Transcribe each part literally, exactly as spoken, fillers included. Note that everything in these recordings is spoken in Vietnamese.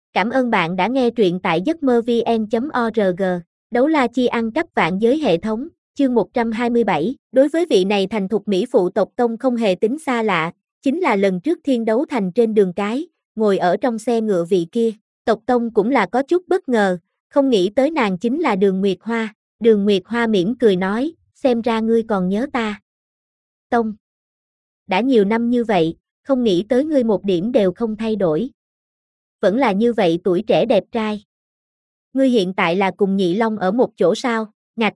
Cảm ơn bạn đã nghe truyện tại giấc mơ vn chấm org. Đấu la chi ăn cắp vạn giới hệ thống, chương một trăm hai mươi bảy. Đối với vị này thành thục mỹ phụ tộc tông không hề tính xa lạ, chính là lần trước thiên đấu thành trên đường cái, ngồi ở trong xe ngựa vị kia. Tộc tông cũng là có chút bất ngờ, không nghĩ tới nàng chính là Đường Nguyệt Hoa. Đường Nguyệt Hoa mỉm cười nói, xem ra ngươi còn nhớ ta. Tông, đã nhiều năm như vậy, không nghĩ tới ngươi một điểm đều không thay đổi. Vẫn là như vậy tuổi trẻ đẹp trai. Ngươi hiện tại là cùng Nhị Long ở một chỗ sao? Ngạch.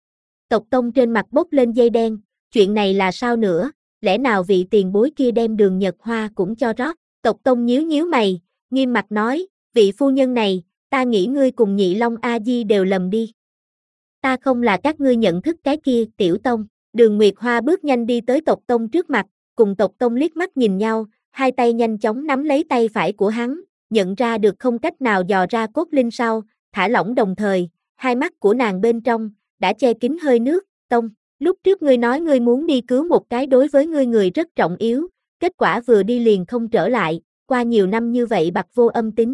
Tộc tông trên mặt bốc lên dây đen, chuyện này là sao nữa, lẽ nào vị tiền bối kia đem Đường Nhật Hoa cũng cho rót? Tộc tông nhíu nhíu mày, nghiêm mặt nói, vị phu nhân này, ta nghĩ ngươi cùng Nhị Long A Di đều lầm đi. Ta không là các ngươi nhận thức cái kia, Tiểu Tông. Đường Nguyệt Hoa bước nhanh đi tới tộc tông trước mặt, cùng tộc tông liếc mắt nhìn nhau, hai tay nhanh chóng nắm lấy tay phải của hắn, nhận ra được không cách nào dò ra cốt linh sau, thả lỏng đồng thời, hai mắt của nàng bên trong, đã che kín hơi nước. Tông, lúc trước ngươi nói ngươi muốn đi cứu một cái đối với ngươi người rất trọng yếu, kết quả vừa đi liền không trở lại, qua nhiều năm như vậy bặt vô âm tín.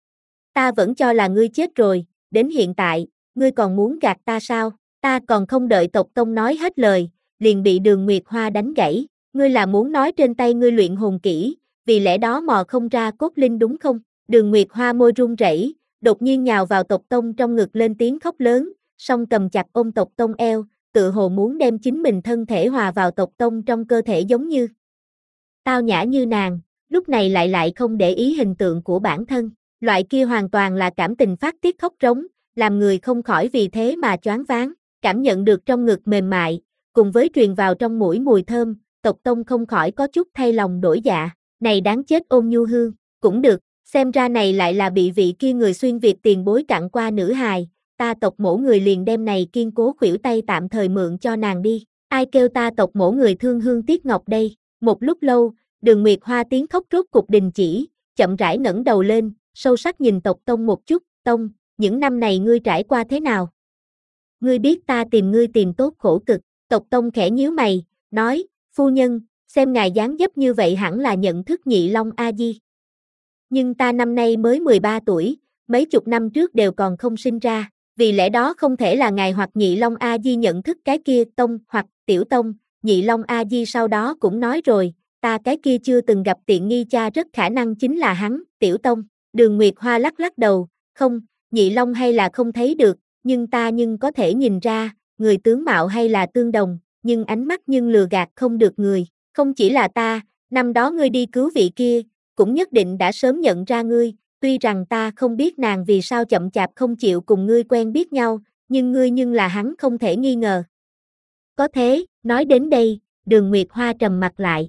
Ta vẫn cho là ngươi chết rồi, đến hiện tại, ngươi còn muốn gạt ta sao? Ta còn không đợi tộc tông nói hết lời, liền bị Đường Nguyệt Hoa đánh gãy. Ngươi là muốn nói trên tay ngươi luyện hồn kỹ, vì lẽ đó mò không ra cốt linh đúng không? Đường Nguyệt Hoa môi run rẩy, đột nhiên nhào vào tộc tông trong ngực lên tiếng khóc lớn, song cầm chặt ôm tộc tông eo, tự hồ muốn đem chính mình thân thể hòa vào tộc tông trong cơ thể giống như. Tao nhã như nàng, lúc này lại lại không để ý hình tượng của bản thân, loại kia hoàn toàn là cảm tình phát tiết khóc rống, làm người không khỏi vì thế mà choáng váng, cảm nhận được trong ngực mềm mại, cùng với truyền vào trong mũi mùi thơm, tộc tông không khỏi có chút thay lòng đổi dạ, này đáng chết Ôn Nhu Hương, cũng được, xem ra này lại là bị vị kia người xuyên Việt tiền bối cặn qua nữ hài, ta tộc mổ người liền đem này kiên cố khuỷu tay tạm thời mượn cho nàng đi, ai kêu ta tộc mổ người thương hương tiếc ngọc đây. Một lúc lâu, Đường Nguyệt Hoa tiếng khóc rốt cục đình chỉ, chậm rãi ngẩng đầu lên, sâu sắc nhìn tộc tông một chút, Tông, những năm này ngươi trải qua thế nào? Ngươi biết ta tìm ngươi tìm tốt khổ cực, tộc tông khẽ nhíu mày, nói, phu nhân, xem ngài dáng dấp như vậy hẳn là nhận thức Nhị Long A Di. Nhưng ta năm nay mới mười ba tuổi, mấy chục năm trước đều còn không sinh ra, vì lẽ đó không thể là ngài hoặc Nhị Long A Di nhận thức cái kia Tông hoặc Tiểu Tông. Nhị Long A Di sau đó cũng nói rồi, ta cái kia chưa từng gặp tiện nghi cha rất khả năng chính là hắn, Tiểu Tông. Đường Nguyệt Hoa lắc lắc đầu, không, Nhị Long hay là không thấy được, nhưng ta nhưng có thể nhìn ra, người tướng mạo hay là tương đồng, nhưng ánh mắt nhưng lừa gạt không được người, không chỉ là ta, năm đó ngươi đi cứu vị kia, cũng nhất định đã sớm nhận ra ngươi, tuy rằng ta không biết nàng vì sao chậm chạp không chịu cùng ngươi quen biết nhau, nhưng ngươi nhưng là hắn không thể nghi ngờ. Có thế, nói đến đây, Đường Nguyệt Hoa trầm mặt lại.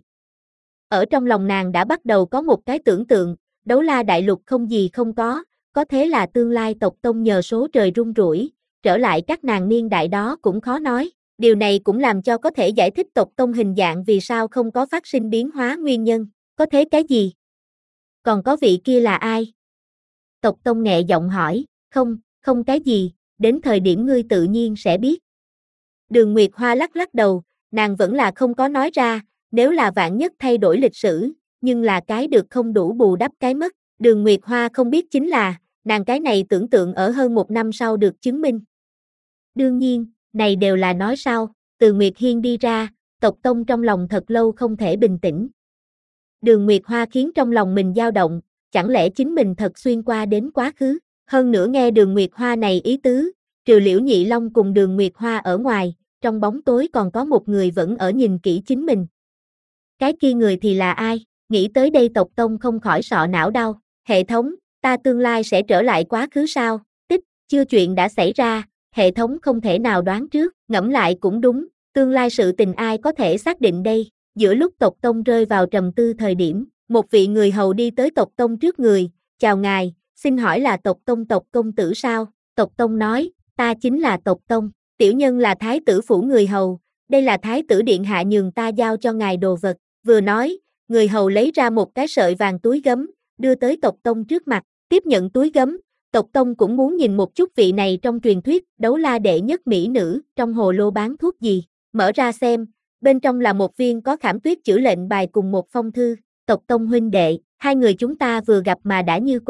Ở trong lòng nàng đã bắt đầu có một cái tưởng tượng, Đấu La Đại Lục không gì không có, có thế là tương lai tộc tông nhờ số trời rung rủi, trở lại các nàng niên đại đó cũng khó nói. Điều này cũng làm cho có thể giải thích tộc tông hình dạng vì sao không có phát sinh biến hóa nguyên nhân. Có thế cái gì? Còn có vị kia là ai? Tộc tông nhẹ giọng hỏi, không, không cái gì, đến thời điểm ngươi tự nhiên sẽ biết. Đường Nguyệt Hoa lắc lắc đầu, nàng vẫn là không có nói ra, nếu là vạn nhất thay đổi lịch sử, nhưng là cái được không đủ bù đắp cái mất. Đường Nguyệt Hoa không biết chính là, nàng cái này tưởng tượng ở hơn một năm sau được chứng minh. Đương nhiên, này đều là nói sau, từ Nguyệt Hiên đi ra, tộc tông trong lòng thật lâu không thể bình tĩnh. Đường Nguyệt Hoa khiến trong lòng mình dao động, chẳng lẽ chính mình thật xuyên qua đến quá khứ, hơn nữa nghe Đường Nguyệt Hoa này ý tứ, trừ Liễu Nhị Long cùng Đường Nguyệt Hoa ở ngoài, trong bóng tối còn có một người vẫn ở nhìn kỹ chính mình. Cái kia người thì là ai? Nghĩ tới đây tộc tông không khỏi sọ não đau, hệ thống, ta tương lai sẽ trở lại quá khứ sao? Tích, chưa chuyện đã xảy ra, hệ thống không thể nào đoán trước, ngẫm lại cũng đúng, tương lai sự tình ai có thể xác định đây? Giữa lúc tộc tông rơi vào trầm tư thời điểm, một vị người hầu đi tới tộc tông trước người, chào ngài, xin hỏi là tộc tông tộc công tử sao? Tộc tông nói, ta chính là tộc tông, tiểu nhân là thái tử phủ người hầu, đây là thái tử điện hạ nhường ta giao cho ngài đồ vật, vừa nói, người hầu lấy ra một cái sợi vàng túi gấm, đưa tới tộc tông trước mặt, tiếp nhận túi gấm, tộc tông cũng muốn nhìn một chút vị này trong truyền thuyết, đấu la đệ nhất mỹ nữ, trong hồ lô bán thuốc gì, mở ra xem, bên trong là một viên có khảm tuyết chữ lệnh bài cùng một phong thư, tộc tông huynh đệ, hai người chúng ta vừa gặp mà đã như quen,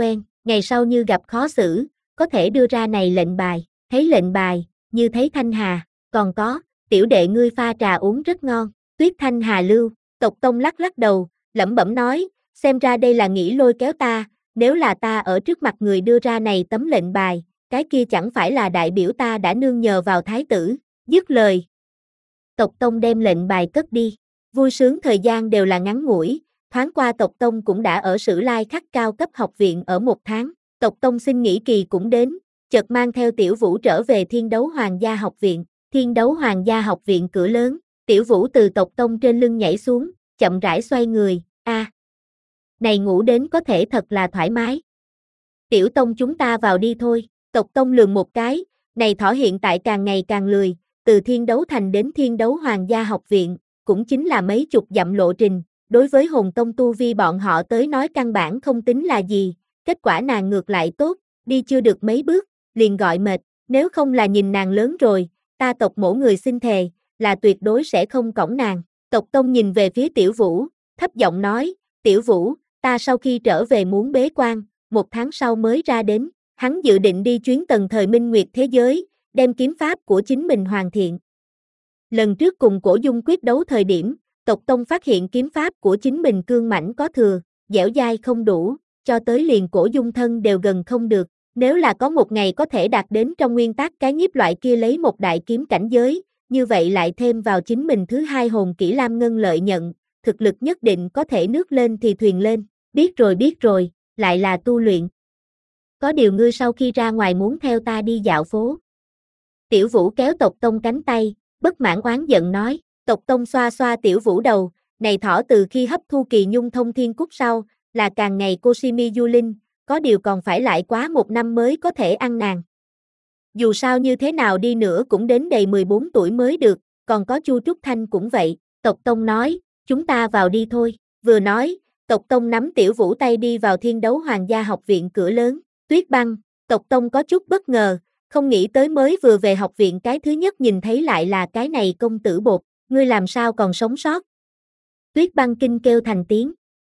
Ngày sau như gặp khó xử, có thể đưa ra này lệnh bài, thấy lệnh bài, như thấy Thanh Hà, còn có, tiểu đệ ngươi pha trà uống rất ngon, Tuyết Thanh Hà lưu, Tộc Tông lắc lắc đầu, lẩm bẩm nói, xem ra đây là nghĩ lôi kéo ta, nếu là ta ở trước mặt người đưa ra này tấm lệnh bài, cái kia chẳng phải là đại biểu ta đã nương nhờ vào thái tử, dứt lời. Tộc Tông đem lệnh bài cất đi, vui sướng thời gian đều là ngắn ngủi, thoáng qua Tộc Tông cũng đã ở Sử Lai Khắc cao cấp học viện ở một tháng, Tộc Tông xin nghỉ kỳ cũng đến, chợt mang theo Tiểu Vũ trở về Thiên Đấu Hoàng gia học viện, Thiên Đấu Hoàng gia học viện cửa lớn, Tiểu Vũ từ Tộc Tông trên lưng nhảy xuống, chậm rãi xoay người, a, à, này ngủ đến có thể thật là thoải mái. Tiểu Tông chúng ta vào đi thôi, Tộc Tông lườm một cái, này thỏ hiện tại càng ngày càng lười, từ Thiên Đấu Thành đến Thiên Đấu Hoàng gia học viện, cũng chính là mấy chục dặm lộ trình, đối với Hồn Tông tu vi bọn họ tới nói căn bản không tính là gì, kết quả nàng ngược lại tốt, đi chưa được mấy bước, liền gọi mệt, nếu không là nhìn nàng lớn rồi, ta Tộc mổ người xin thề, là tuyệt đối sẽ không cõng nàng. Tộc Tông nhìn về phía Tiểu Vũ, thấp giọng nói, Tiểu Vũ, ta sau khi trở về muốn bế quan, một tháng sau mới ra đến, hắn dự định đi chuyến tầng thời minh nguyệt thế giới, đem kiếm pháp của chính mình hoàn thiện. Lần trước cùng Cổ Dung quyết đấu thời điểm, Tộc Tông phát hiện kiếm pháp của chính mình cương mãnh có thừa, dẻo dai không đủ, cho tới liền Cổ Dung thân đều gần không được, nếu là có một ngày có thể đạt đến trong nguyên tắc cái nhiếp loại kia lấy một đại kiếm cảnh giới, như vậy lại thêm vào chính mình thứ hai hồn kỹ Lam Ngân lợi nhận, thực lực nhất định có thể nước lên thì thuyền lên, biết rồi biết rồi, lại là tu luyện. Có điều ngươi sau khi ra ngoài muốn theo ta đi dạo phố. Tiểu Vũ kéo Tộc Tông cánh tay, bất mãn oán giận nói, Tộc Tông xoa xoa Tiểu Vũ đầu, này thỏ từ khi hấp thu kỳ nhung thông thiên cúc sau, là càng ngày Koshimi du linh, có điều còn phải lại quá một năm mới có thể ăn nàng. Dù sao như thế nào đi nữa cũng đến đầy mười bốn tuổi mới được, còn có Chu Trúc Thanh cũng vậy, Tộc Tông nói, chúng ta vào đi thôi, vừa nói, Tộc Tông nắm Tiểu Vũ tay đi vào Thiên Đấu Hoàng gia học viện cửa lớn, Tuyết Băng, Tộc Tông có chút bất ngờ, không nghĩ tới mới vừa về học viện cái thứ nhất nhìn thấy lại là cái này công tử bột, ngươi làm sao còn sống sót. Tuyết Băng kinh kêu thành tiếng.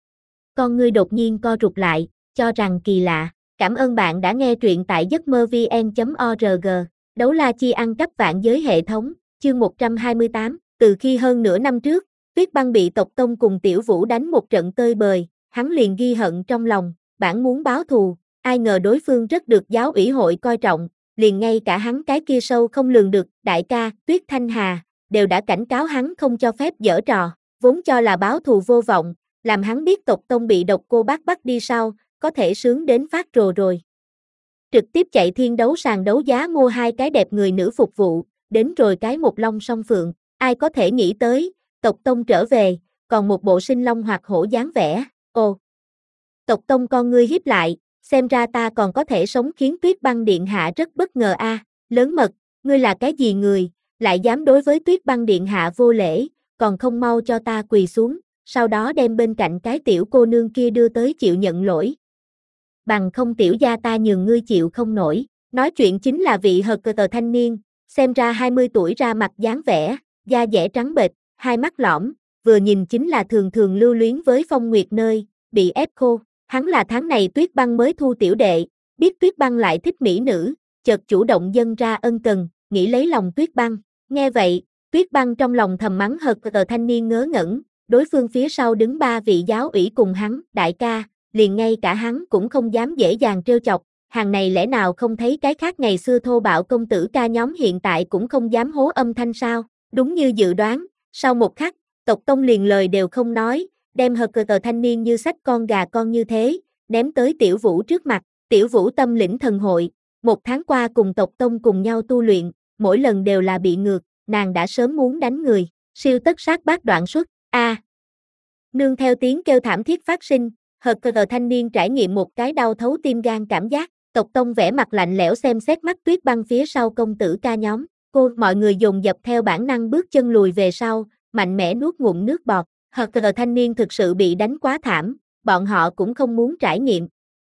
Con ngươi đột nhiên co rụt lại, cho rằng kỳ lạ, cảm ơn bạn đã nghe truyện tại giấc mơ vn chấm org, Đấu La Chi ăn cắp vạn giới hệ thống, chương một trăm hai mươi tám, từ khi hơn nửa năm trước, Tuyết Băng bị Tộc Tông cùng Tiểu Vũ đánh một trận tơi bời, hắn liền ghi hận trong lòng, bản muốn báo thù, ai ngờ đối phương rất được giáo ủy hội coi trọng, liền ngay cả hắn cái kia sâu không lường được, đại ca, Tuyết Thanh Hà, đều đã cảnh cáo hắn không cho phép giở trò, vốn cho là báo thù vô vọng, làm hắn biết Tộc Tông bị độc cô bác bắt đi sau, có thể sướng đến phát rồ rồi. Trực tiếp chạy thiên đấu sàn đấu giá mua hai cái đẹp người nữ phục vụ, đến rồi cái một long song phượng, ai có thể nghĩ tới, Tộc Tông trở về, còn một bộ sinh long hoặc hổ dáng vẻ, ồ. Tộc Tông con ngươi hiếp lại, xem ra ta còn có thể sống khiến Tuyết Băng điện hạ rất bất ngờ a, à, lớn mật, ngươi là cái gì người, lại dám đối với Tuyết Băng điện hạ vô lễ, còn không mau cho ta quỳ xuống, sau đó đem bên cạnh cái tiểu cô nương kia đưa tới chịu nhận lỗi. Bằng không tiểu gia ta nhường ngươi chịu không nổi, nói chuyện chính là vị hờ cờ tờ thanh niên, xem ra hai mươi tuổi ra mặt dáng vẻ, da dẻ trắng bệch, hai mắt lõm, vừa nhìn chính là thường thường lưu luyến với Phong Nguyệt nơi, bị ép khô, hắn là tháng này Tuyết Băng mới thu tiểu đệ, biết Tuyết Băng lại thích mỹ nữ, chợt chủ động dâng ra ân cần, nghĩ lấy lòng Tuyết Băng, nghe vậy, Tuyết Băng trong lòng thầm mắng hờ cờ tờ thanh niên ngớ ngẩn, đối phương phía sau đứng ba vị giáo ủy cùng hắn, đại ca, liền ngay cả hắn cũng không dám dễ dàng trêu chọc, hàng này lẽ nào không thấy cái khác ngày xưa thô bạo công tử ca nhóm hiện tại cũng không dám hố âm thanh sao, đúng như dự đoán, sau một khắc, Tộc Tông liền lời đều không nói, đem hờ cờ tờ thanh niên như sách con gà con như thế, ném tới Tiểu Vũ trước mặt, Tiểu Vũ tâm lĩnh thần hội, một tháng qua cùng Tộc Tông cùng nhau tu luyện, mỗi lần đều là bị ngược, nàng đã sớm muốn đánh người, siêu tất sát bát đoạn xuất, a. À. Nương theo tiếng kêu thảm thiết phát sinh, hờ cờ tờ thanh niên trải nghiệm một cái đau thấu tim gan cảm giác, Tộc Tông vẻ mặt lạnh lẽo xem xét mắt Tuyết Băng phía sau công tử ca nhóm, cô, mọi người dồn dập theo bản năng bước chân lùi về sau, mạnh mẽ nuốt ngụm nước bọt, hờ cờ tờ thanh niên thực sự bị đánh quá thảm, bọn họ cũng không muốn trải nghiệm.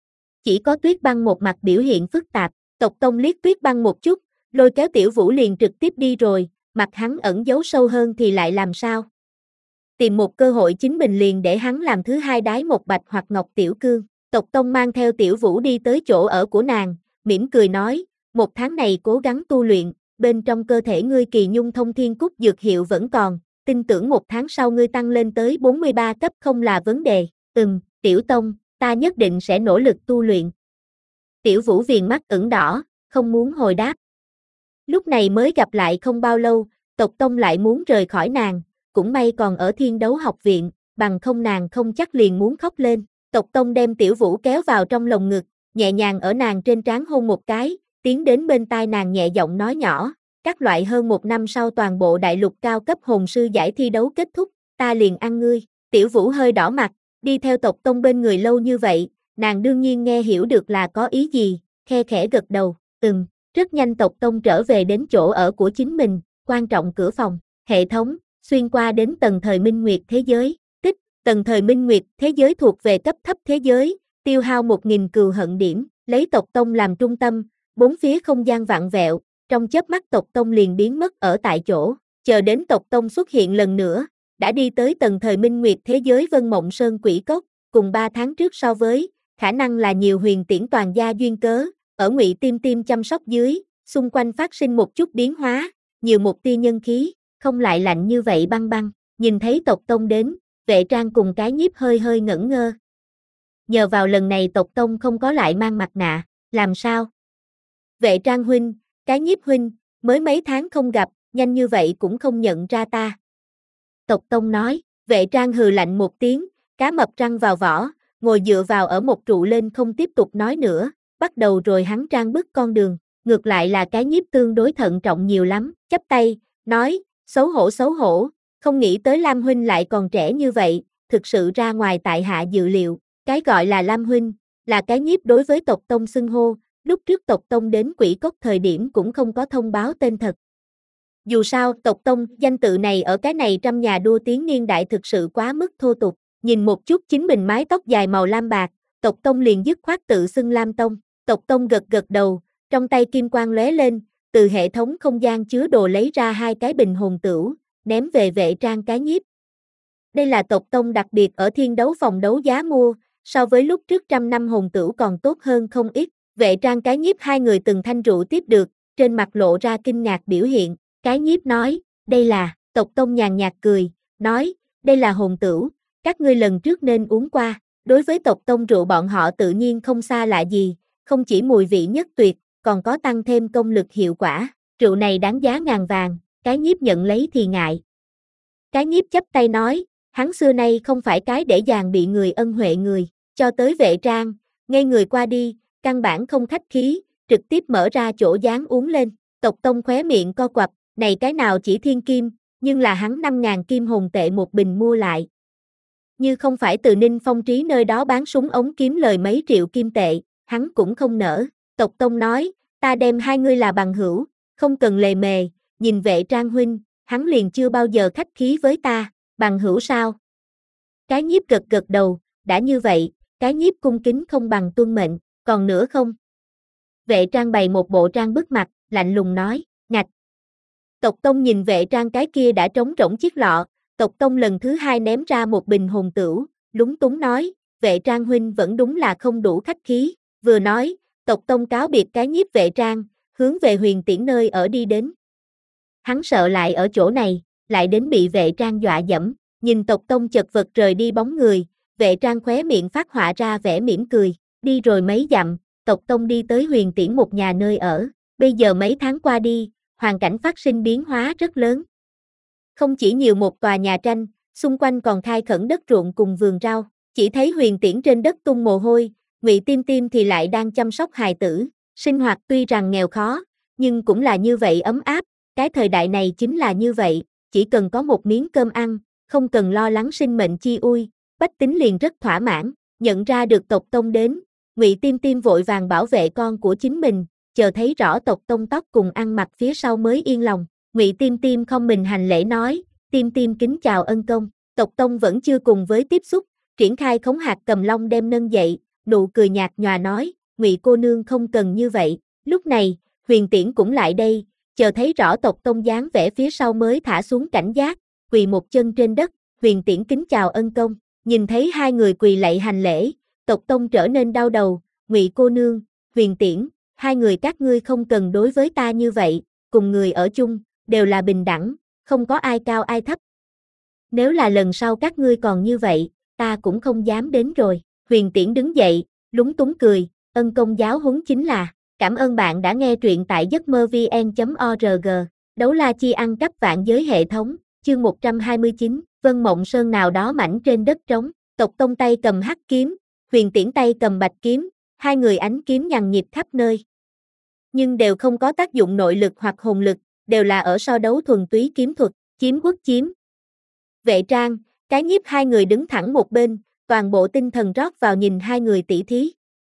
Chỉ có Tuyết Băng một mặt biểu hiện phức tạp, Tộc Tông liếc Tuyết Băng một chút, lôi kéo Tiểu Vũ liền trực tiếp đi rồi, mặt hắn ẩn giấu sâu hơn thì lại làm sao? Tìm một cơ hội chính mình liền để hắn làm thứ hai đái một bạch hoặc ngọc tiểu cương. Tộc Tông mang theo Tiểu Vũ đi tới chỗ ở của nàng, mỉm cười nói, một tháng này cố gắng tu luyện, bên trong cơ thể ngươi kỳ nhung thông thiên cúc dược hiệu vẫn còn, tin tưởng một tháng sau ngươi tăng lên tới bốn mươi ba cấp không là vấn đề. Ừm, Tiểu Tông, ta nhất định sẽ nỗ lực tu luyện. Tiểu Vũ viền mắt ửng đỏ, không muốn hồi đáp. Lúc này mới gặp lại không bao lâu, Tộc Tông lại muốn rời khỏi nàng, cũng may còn ở Thiên Đấu Học Viện, bằng không nàng không chắc liền muốn khóc lên. Tộc Tông đem Tiểu Vũ kéo vào trong lồng ngực, nhẹ nhàng ở nàng trên trán hôn một cái, tiến đến bên tai nàng nhẹ giọng nói nhỏ, các loại hơn một năm sau toàn bộ đại lục cao cấp hồn sư giải thi đấu kết thúc, ta liền ăn ngươi. Tiểu Vũ hơi đỏ mặt, đi theo Tộc Tông bên người lâu như vậy, nàng đương nhiên nghe hiểu được là có ý gì, khe khẽ gật đầu, ừm. Rất nhanh Tộc Tông trở về đến chỗ ở của chính mình, quan trọng cửa phòng, hệ thống, xuyên qua đến tầng thời minh nguyệt thế giới, tích, tầng thời minh nguyệt thế giới thuộc về cấp thấp thế giới, tiêu hao một nghìn cừu hận điểm, lấy Tộc Tông làm trung tâm, bốn phía không gian vặn vẹo, trong chớp mắt Tộc Tông liền biến mất ở tại chỗ, chờ đến Tộc Tông xuất hiện lần nữa, đã đi tới tầng thời minh nguyệt thế giới Vân Mộng Sơn Quỷ Cốc, cùng ba tháng trước so với, khả năng là nhiều huyền tiễn toàn gia duyên cớ. Ở Ngụy Tim Tim chăm sóc dưới, xung quanh phát sinh một chút biến hóa, nhiều một tia nhân khí, không lại lạnh như vậy băng băng, nhìn thấy Tộc Tông đến, Vệ Trang cùng Cái Nhiếp hơi hơi ngẩn ngơ. Nhờ vào lần này Tộc Tông không có lại mang mặt nạ, làm sao? Vệ Trang huynh, Cái Nhiếp huynh, mới mấy tháng không gặp, nhanh như vậy cũng không nhận ra ta. Tộc Tông nói, Vệ Trang hừ lạnh một tiếng, cá mập răng vào vỏ, ngồi dựa vào ở một trụ lên không tiếp tục nói nữa. Bắt đầu rồi hắn trang bức con đường, ngược lại là Cái Nhiếp tương đối thận trọng nhiều lắm, chắp tay, nói, xấu hổ xấu hổ, không nghĩ tới Lam huynh lại còn trẻ như vậy, thực sự ra ngoài tại hạ dự liệu, cái gọi là Lam huynh, là Cái Nhiếp đối với Tộc Tông xưng hô, lúc trước Tộc Tông đến Quỷ Cốc thời điểm cũng không có thông báo tên thật. Dù sao, Tộc Tông, danh tự này ở cái này trăm nhà đua tiếng niên đại thực sự quá mức thô tục, nhìn một chút chính mình mái tóc dài màu lam bạc, Tộc Tông liền dứt khoát tự xưng Lam Tông. Tộc Tông gật gật đầu, trong tay kim quang lóe lên, từ hệ thống không gian chứa đồ lấy ra hai cái bình hồn tửu, ném về Vệ Trang Cái Nhiếp. Đây là Tộc Tông đặc biệt ở Thiên Đấu phòng đấu giá mua, so với lúc trước trăm năm hồn tửu còn tốt hơn không ít. Vệ Trang Cái Nhiếp hai người từng thanh rượu tiếp được, trên mặt lộ ra kinh ngạc biểu hiện. Cái Nhiếp nói, đây là, Tộc Tông nhàn nhạt cười, nói, đây là hồn tửu, các ngươi lần trước nên uống qua. Đối với Tộc Tông rượu bọn họ tự nhiên không xa lạ gì. Không chỉ mùi vị nhất tuyệt, còn có tăng thêm công lực hiệu quả, rượu này đáng giá ngàn vàng, Cái Nhiếp nhận lấy thì ngại. Cái Nhiếp chắp tay nói, hắn xưa nay không phải cái để dàng bị người ân huệ người, cho tới Vệ Trang, ngây người qua đi, căn bản không khách khí, trực tiếp mở ra chỗ dáng uống lên, Tộc Tông khóe miệng co quặp, này cái nào chỉ thiên kim, nhưng là hắn năm ngàn kim hồn tệ một bình mua lại. Như không phải từ Ninh Phong Trí nơi đó bán súng ống kiếm lời mấy triệu kim tệ, hắn cũng không nỡ. Tộc Tông nói, ta đem hai ngươi là bằng hữu, không cần lề mề, nhìn Vệ Trang huynh, hắn liền chưa bao giờ khách khí với ta, bằng hữu sao? Cái Nhiếp gật gật đầu, đã như vậy, Cái Nhiếp cung kính không bằng tuân mệnh, còn nữa không? Vệ Trang bày một bộ trang bức mặt, lạnh lùng nói, ngạch. Tộc Tông nhìn Vệ Trang cái kia đã trống rỗng chiếc lọ, Tộc Tông lần thứ hai ném ra một bình hồn tửu, lúng túng nói, Vệ Trang huynh vẫn đúng là không đủ khách khí, vừa nói, Tộc Tông cáo biệt Cái Nhiếp Vệ Trang, hướng về Huyền Tiễn nơi ở đi đến. Hắn sợ lại ở chỗ này, lại đến bị Vệ Trang dọa dẫm, nhìn Tộc Tông chật vật rời đi bóng người, Vệ Trang khóe miệng phát họa ra vẻ mỉm cười, đi rồi mấy dặm, Tộc Tông đi tới Huyền Tiễn một nhà nơi ở, bây giờ mấy tháng qua đi, hoàn cảnh phát sinh biến hóa rất lớn. Không chỉ nhiều một tòa nhà tranh, xung quanh còn khai khẩn đất ruộng cùng vườn rau, chỉ thấy Huyền Tiễn trên đất tung mồ hôi, Ngụy Tim Tim thì lại đang chăm sóc hài tử, sinh hoạt tuy rằng nghèo khó, nhưng cũng là như vậy ấm áp, cái thời đại này chính là như vậy, chỉ cần có một miếng cơm ăn, không cần lo lắng sinh mệnh chi ui, bách tính liền rất thỏa mãn, nhận ra được Tộc Tông đến, Ngụy Tim Tim vội vàng bảo vệ con của chính mình, chờ thấy rõ Tộc Tông tóc cùng ăn mặc phía sau mới yên lòng, Ngụy Tim Tim không mình hành lễ nói, Tim Tim kính chào ân công, Tộc Tông vẫn chưa cùng với tiếp xúc, triển khai khống hạt cầm long đem nâng dậy, nụ cười nhạt nhòa nói, Ngụy cô nương không cần như vậy, lúc này, Huyền Tiễn cũng lại đây, chờ thấy rõ Tộc Tông dáng vẻ phía sau mới thả xuống cảnh giác, quỳ một chân trên đất, Huyền Tiễn kính chào ân công, nhìn thấy hai người quỳ lạy hành lễ, Tộc Tông trở nên đau đầu, Ngụy cô nương, Huyền Tiễn, hai người các ngươi không cần đối với ta như vậy, cùng người ở chung, đều là bình đẳng, không có ai cao ai thấp. Nếu là lần sau các ngươi còn như vậy, ta cũng không dám đến rồi. Huyền Tiễn đứng dậy, lúng túng cười, ân công giáo huấn chính là, cảm ơn bạn đã nghe truyện tại giấc mơ vê en chấm org, đấu la chi ăn cắp vạn giới hệ thống, chương một trăm hai mươi chín, Vân Mộng Sơn nào đó mảnh trên đất trống, Tộc Tông tay cầm hắc kiếm, Huyền Tiễn tay cầm bạch kiếm, hai người ánh kiếm nhằng nhịt khắp nơi. Nhưng đều không có tác dụng nội lực hoặc hồn lực, đều là ở so đấu thuần túy kiếm thuật, chiếm quốc chiếm. Vệ Trang, Cái Nhiếp hai người đứng thẳng một bên, toàn bộ tinh thần rót vào nhìn hai người tỷ thí.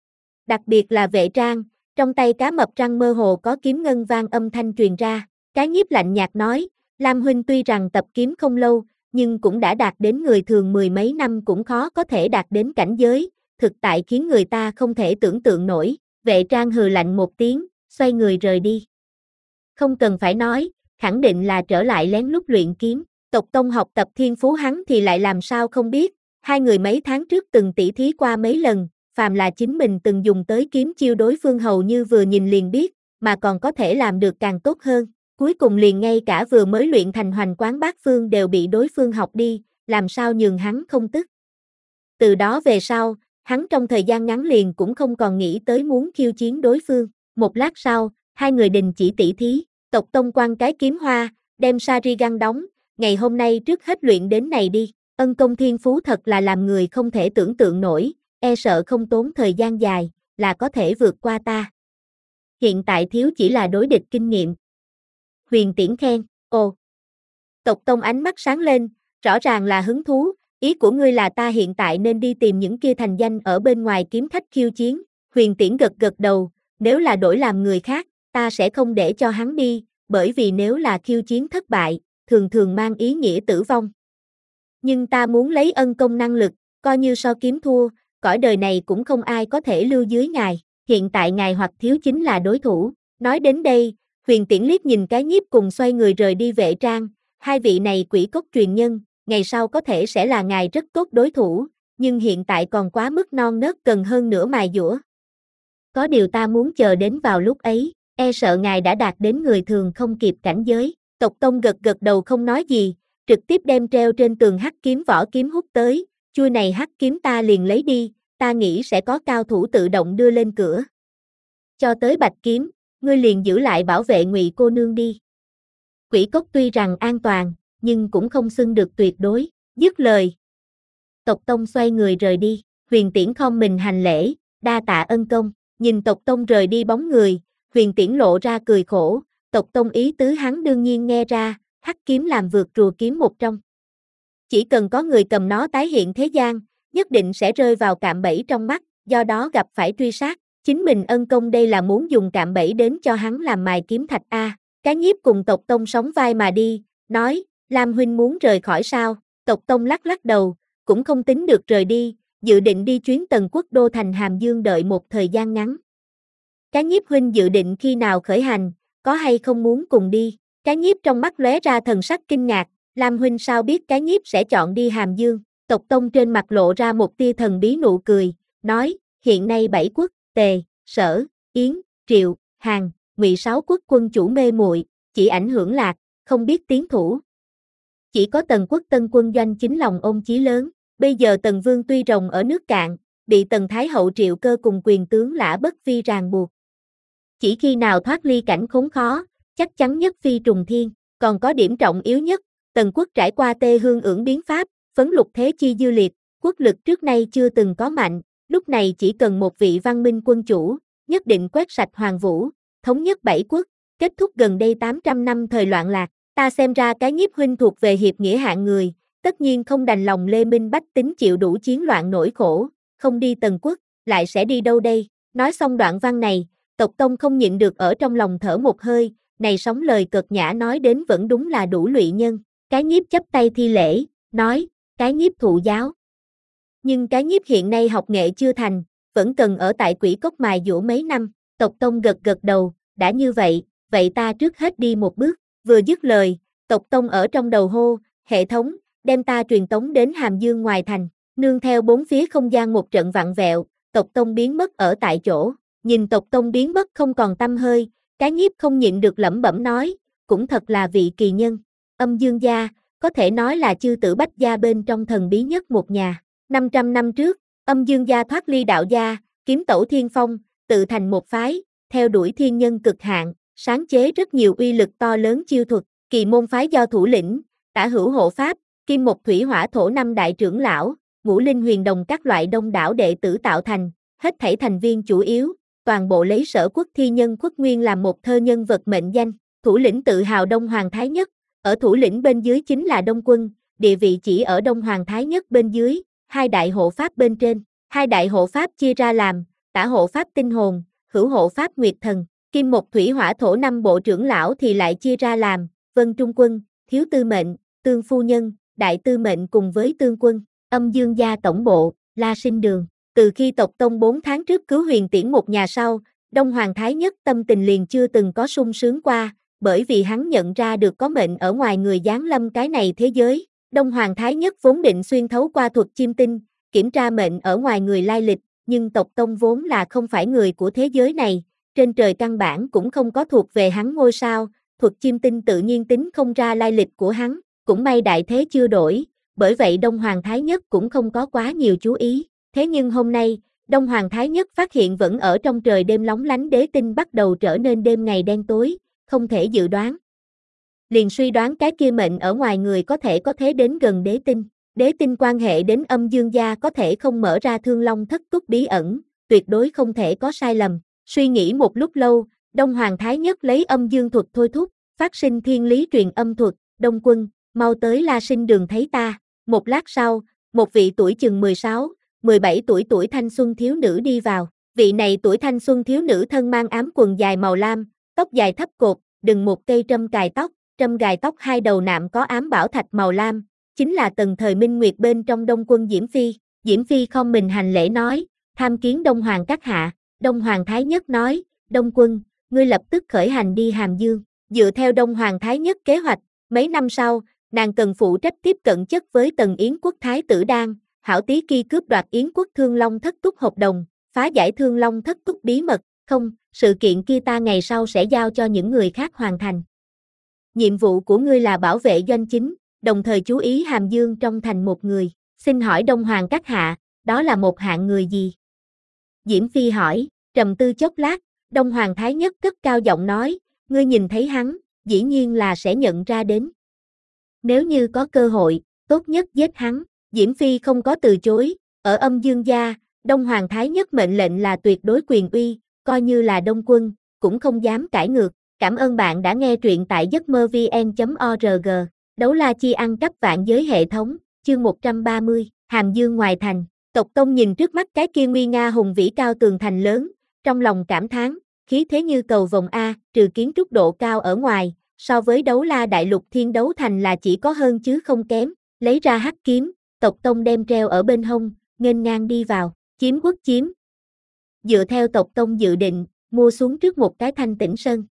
Đặc biệt là Vệ Trang, trong tay cá mập răng mơ hồ có kiếm ngân vang âm thanh truyền ra. Cái Nhiếp lạnh nhạt nói, Lam huynh tuy rằng tập kiếm không lâu, nhưng cũng đã đạt đến người thường mười mấy năm cũng khó có thể đạt đến cảnh giới, thực tại khiến người ta không thể tưởng tượng nổi. Vệ Trang hừ lạnh một tiếng, xoay người rời đi. Không cần phải nói, khẳng định là trở lại lén lút luyện kiếm. Tộc Tông học tập thiên phú hắn thì lại làm sao không biết, hai người mấy tháng trước từng tỉ thí qua mấy lần, phàm là chính mình từng dùng tới kiếm chiêu đối phương hầu như vừa nhìn liền biết, mà còn có thể làm được càng tốt hơn. Cuối cùng liền ngay cả vừa mới luyện thành hoành quán bát phương đều bị đối phương học đi, làm sao nhường hắn không tức. Từ đó về sau, hắn trong thời gian ngắn liền cũng không còn nghĩ tới muốn khiêu chiến đối phương. Một lát sau, hai người đình chỉ tỉ thí, Tộc Tông quăng cái kiếm hoa, đem Sharingan đóng, ngày hôm nay trước hết luyện đến này đi, ân công thiên phú thật là làm người không thể tưởng tượng nổi, e sợ không tốn thời gian dài, là có thể vượt qua ta. Hiện tại thiếu chỉ là đối địch kinh nghiệm. Huyền Tiễn khen, ồ. Tộc Tông ánh mắt sáng lên, rõ ràng là hứng thú, ý của ngươi là ta hiện tại nên đi tìm những kia thành danh ở bên ngoài kiếm khách khiêu chiến. Huyền Tiễn gật gật đầu, nếu là đổi làm người khác, ta sẽ không để cho hắn đi, bởi vì nếu là khiêu chiến thất bại, thường thường mang ý nghĩa tử vong. Nhưng ta muốn lấy ân công năng lực, coi như so kiếm thua, cõi đời này cũng không ai có thể lưu dưới ngài, hiện tại ngài hoặc thiếu chính là đối thủ. Nói đến đây, Huyền Tiễn liếc nhìn Cái Nhiếp cùng xoay người rời đi. Vệ Trang, hai vị này quỷ cốc truyền nhân, ngày sau có thể sẽ là ngài rất tốt đối thủ, nhưng hiện tại còn quá mức non nớt cần hơn nữa mài dũa. Có điều ta muốn chờ đến vào lúc ấy, e sợ ngài đã đạt đến người thường không kịp cảnh giới. Tộc Tông gật gật đầu không nói gì, trực tiếp đem treo trên tường hắc kiếm vỏ kiếm hút tới, chuôi này hắc kiếm ta liền lấy đi, ta nghĩ sẽ có cao thủ tự động đưa lên cửa. Cho tới bạch kiếm, ngươi liền giữ lại bảo vệ Ngụy cô nương đi. Quỷ cốc tuy rằng an toàn, nhưng cũng không xưng được tuyệt đối. Dứt lời, Tộc Tông xoay người rời đi. Huyền Tiễn khom mình hành lễ, đa tạ ân công. Nhìn Tộc Tông rời đi bóng người, Huyền Tiễn lộ ra cười khổ. Tộc Tông ý tứ hắn đương nhiên nghe ra, hắc kiếm làm vượt rùa kiếm một trong. Chỉ cần có người cầm nó tái hiện thế gian, nhất định sẽ rơi vào cạm bẫy trong mắt, do đó gặp phải truy sát. Chính mình ân công đây là muốn dùng cạm bẫy đến cho hắn làm mài kiếm thạch a. Cái Nhiếp cùng Tộc Tông sóng vai mà đi, nói, Lam huynh muốn rời khỏi sao? Tộc Tông lắc lắc đầu, cũng không tính được rời đi, dự định đi chuyến Tần Quốc đô thành Hàm Dương đợi một thời gian ngắn. Cái Nhiếp huynh dự định khi nào khởi hành, có hay không muốn cùng đi? Cái Nhiếp trong mắt lóe ra thần sắc kinh ngạc, Lam huynh sao biết Cái Nhiếp sẽ chọn đi Hàm Dương? Tộc Tông trên mặt lộ ra một tia thần bí nụ cười, nói, hiện nay bảy quốc, Tề, Sở, Yến, Triệu, Hàn, Ngụy sáu quốc quân chủ mê muội, chỉ ảnh hưởng lạc, không biết tiến thủ. Chỉ có Tần Quốc Tân quân doanh chính lòng ôm chí lớn, bây giờ Tần Vương tuy rồng ở nước cạn, bị Tần Thái hậu Triệu Cơ cùng quyền tướng Lã Bất Phi ràng buộc. Chỉ khi nào thoát ly cảnh khốn khó, chắc chắn nhất phi trùng thiên. Còn có điểm trọng yếu nhất, Tần Quốc trải qua tê hương ưỡng biến pháp, phấn lục thế chi dư liệt, quốc lực trước nay chưa từng có mạnh, lúc này chỉ cần một vị văn minh quân chủ, nhất định quét sạch Hoàng Vũ, thống nhất bảy quốc, kết thúc gần đây tám trăm năm thời loạn lạc. Ta xem ra Cái Nhiếp huynh thuộc về hiệp nghĩa hạng người, tất nhiên không đành lòng Lê Minh bách tính chịu đủ chiến loạn nỗi khổ, không đi Tần Quốc, lại sẽ đi đâu đây? Nói xong đoạn văn này, Tộc Tông không nhịn được ở trong lòng thở một hơi, này sóng lời cợt nhã nói đến vẫn đúng là đủ lụy nhân. Cái Nhiếp chắp tay thi lễ, nói, Cái Nhiếp thụ giáo. Nhưng Cái Nhiếp hiện nay học nghệ chưa thành, vẫn cần ở tại Quỷ Cốc mài dũa mấy năm. Tộc Tông gật gật đầu, đã như vậy, vậy ta trước hết đi một bước. Vừa dứt lời, Tộc Tông ở trong đầu hô, hệ thống, đem ta truyền tống đến Hàm Dương ngoài thành. Nương theo bốn phía không gian một trận vặn vẹo, tộc tông biến mất ở tại chỗ. Nhìn tộc tông biến mất không còn tăm hơi, cái nhiếp không nhịn được lẩm bẩm nói, cũng thật là vị kỳ nhân. Âm Dương gia, có thể nói là chư tử bách gia bên trong thần bí nhất một nhà. năm trăm năm trước, Âm Dương gia thoát ly đạo gia, kiếm tẩu thiên phong, tự thành một phái, theo đuổi thiên nhân cực hạn, sáng chế rất nhiều uy lực to lớn chiêu thuật. Kỳ môn phái do thủ lĩnh, Tả Hữu hộ pháp, Kim Mộc Thủy Hỏa Thổ năm đại trưởng lão, Ngũ Linh Huyền Đồng các loại đông đảo đệ tử tạo thành, hết thảy thành viên chủ yếu, toàn bộ lấy Sở Quốc thi nhân Khuất Nguyên làm một thơ nhân vật mệnh danh. Thủ lĩnh tự hào Đông Hoàng Thái Nhất, ở thủ lĩnh bên dưới chính là Đông Quân, địa vị chỉ ở Đông Hoàng Thái Nhất bên dưới, hai đại hộ pháp bên trên. Hai đại hộ pháp chia ra làm, Tả hộ pháp tinh hồn, Hữu hộ pháp nguyệt thần, Kim Mộc Thủy Hỏa Thổ năm bộ trưởng lão thì lại chia ra làm, Vân Trung Quân, Thiếu Tư Mệnh, Tương Phu Nhân, Đại Tư Mệnh cùng với Tương Quân. Âm Dương gia tổng bộ, La Sinh Đường. Từ khi tộc tông bốn tháng trước cứu Huyền Tiễn một nhà sau, Đông Hoàng Thái Nhất tâm tình liền chưa từng có sung sướng qua, bởi vì hắn nhận ra được có mệnh ở ngoài người giáng lâm cái này thế giới. Đông Hoàng Thái Nhất vốn định xuyên thấu qua thuật chiêm tinh, kiểm tra mệnh ở ngoài người lai lịch, nhưng tộc tông vốn là không phải người của thế giới này, trên trời căn bản cũng không có thuộc về hắn ngôi sao, thuật chiêm tinh tự nhiên tính không ra lai lịch của hắn, cũng may đại thế chưa đổi, bởi vậy Đông Hoàng Thái Nhất cũng không có quá nhiều chú ý. Thế nhưng hôm nay, Đông Hoàng Thái Nhất phát hiện vẫn ở trong trời đêm lóng lánh đế tinh bắt đầu trở nên đêm ngày đen tối, không thể dự đoán. Liền suy đoán cái kia mệnh ở ngoài người có thể có thế đến gần đế tinh. Đế tinh quan hệ đến Âm Dương gia có thể không mở ra Thương Long thất túc bí ẩn, tuyệt đối không thể có sai lầm. Suy nghĩ một lúc lâu, Đông Hoàng Thái Nhất lấy âm dương thuật thôi thúc, phát sinh thiên lý truyền âm thuật, Đông Quân, mau tới La Sinh Đường thấy ta. Một lát sau, một vị tuổi chừng mười sáu, mười bảy tuổi tuổi thanh xuân thiếu nữ đi vào. Vị này tuổi thanh xuân thiếu nữ thân mang ám quần dài màu lam, tóc dài thấp cột, đừng một cây trâm cài tóc, trâm gài tóc hai đầu nạm có ám bảo thạch màu lam, chính là tần thời Minh Nguyệt bên trong Đông Quân Diễm Phi. Diễm Phi không mình hành lễ nói, tham kiến Đông Hoàng các hạ. Đông Hoàng Thái Nhất nói, Đông Quân, ngươi lập tức khởi hành đi Hàm Dương. Dựa theo Đông Hoàng Thái Nhất kế hoạch, mấy năm sau, nàng cần phụ trách tiếp cận chất với Tần Yến Quốc Thái tử Đan, hảo tí kỳ cướp đoạt Yến Quốc Thương Long thất túc hợp đồng, phá giải Thương Long thất túc bí mật. Không, sự kiện kia ta ngày sau sẽ giao cho những người khác hoàn thành. Nhiệm vụ của ngươi là bảo vệ doanh chính, đồng thời chú ý Hàm Dương trong thành một người. Xin hỏi Đông Hoàng các hạ, đó là một hạng người gì? Diễm Phi hỏi, trầm tư chốc lát, Đông Hoàng Thái Nhất cất cao giọng nói, ngươi nhìn thấy hắn, dĩ nhiên là sẽ nhận ra đến. Nếu như có cơ hội, tốt nhất giết hắn. Diễm Phi không có từ chối, ở Âm Dương gia, Đông Hoàng Thái Nhất mệnh lệnh là tuyệt đối quyền uy, coi như là Đông Quân, cũng không dám cãi ngược. Cảm ơn bạn đã nghe truyện tại giấc mơ vn chấm org. Đấu la chi ăn cắp vạn giới hệ thống, chương một trăm ba mươi, Hàm Dương ngoài thành. Tộc Tông nhìn trước mắt cái kia nguy nga hùng vĩ cao tường thành lớn, trong lòng cảm thán, khí thế như cầu vồng A, trừ kiến trúc độ cao ở ngoài, so với Đấu La Đại Lục Thiên Đấu Thành là chỉ có hơn chứ không kém. Lấy ra hắc kiếm, Tộc Tông đem treo ở bên hông, nghênh ngang đi vào, chiếm quốc chiếm. Dựa theo Tộc Tông dự định, mua xuống trước một cái thanh tĩnh sân.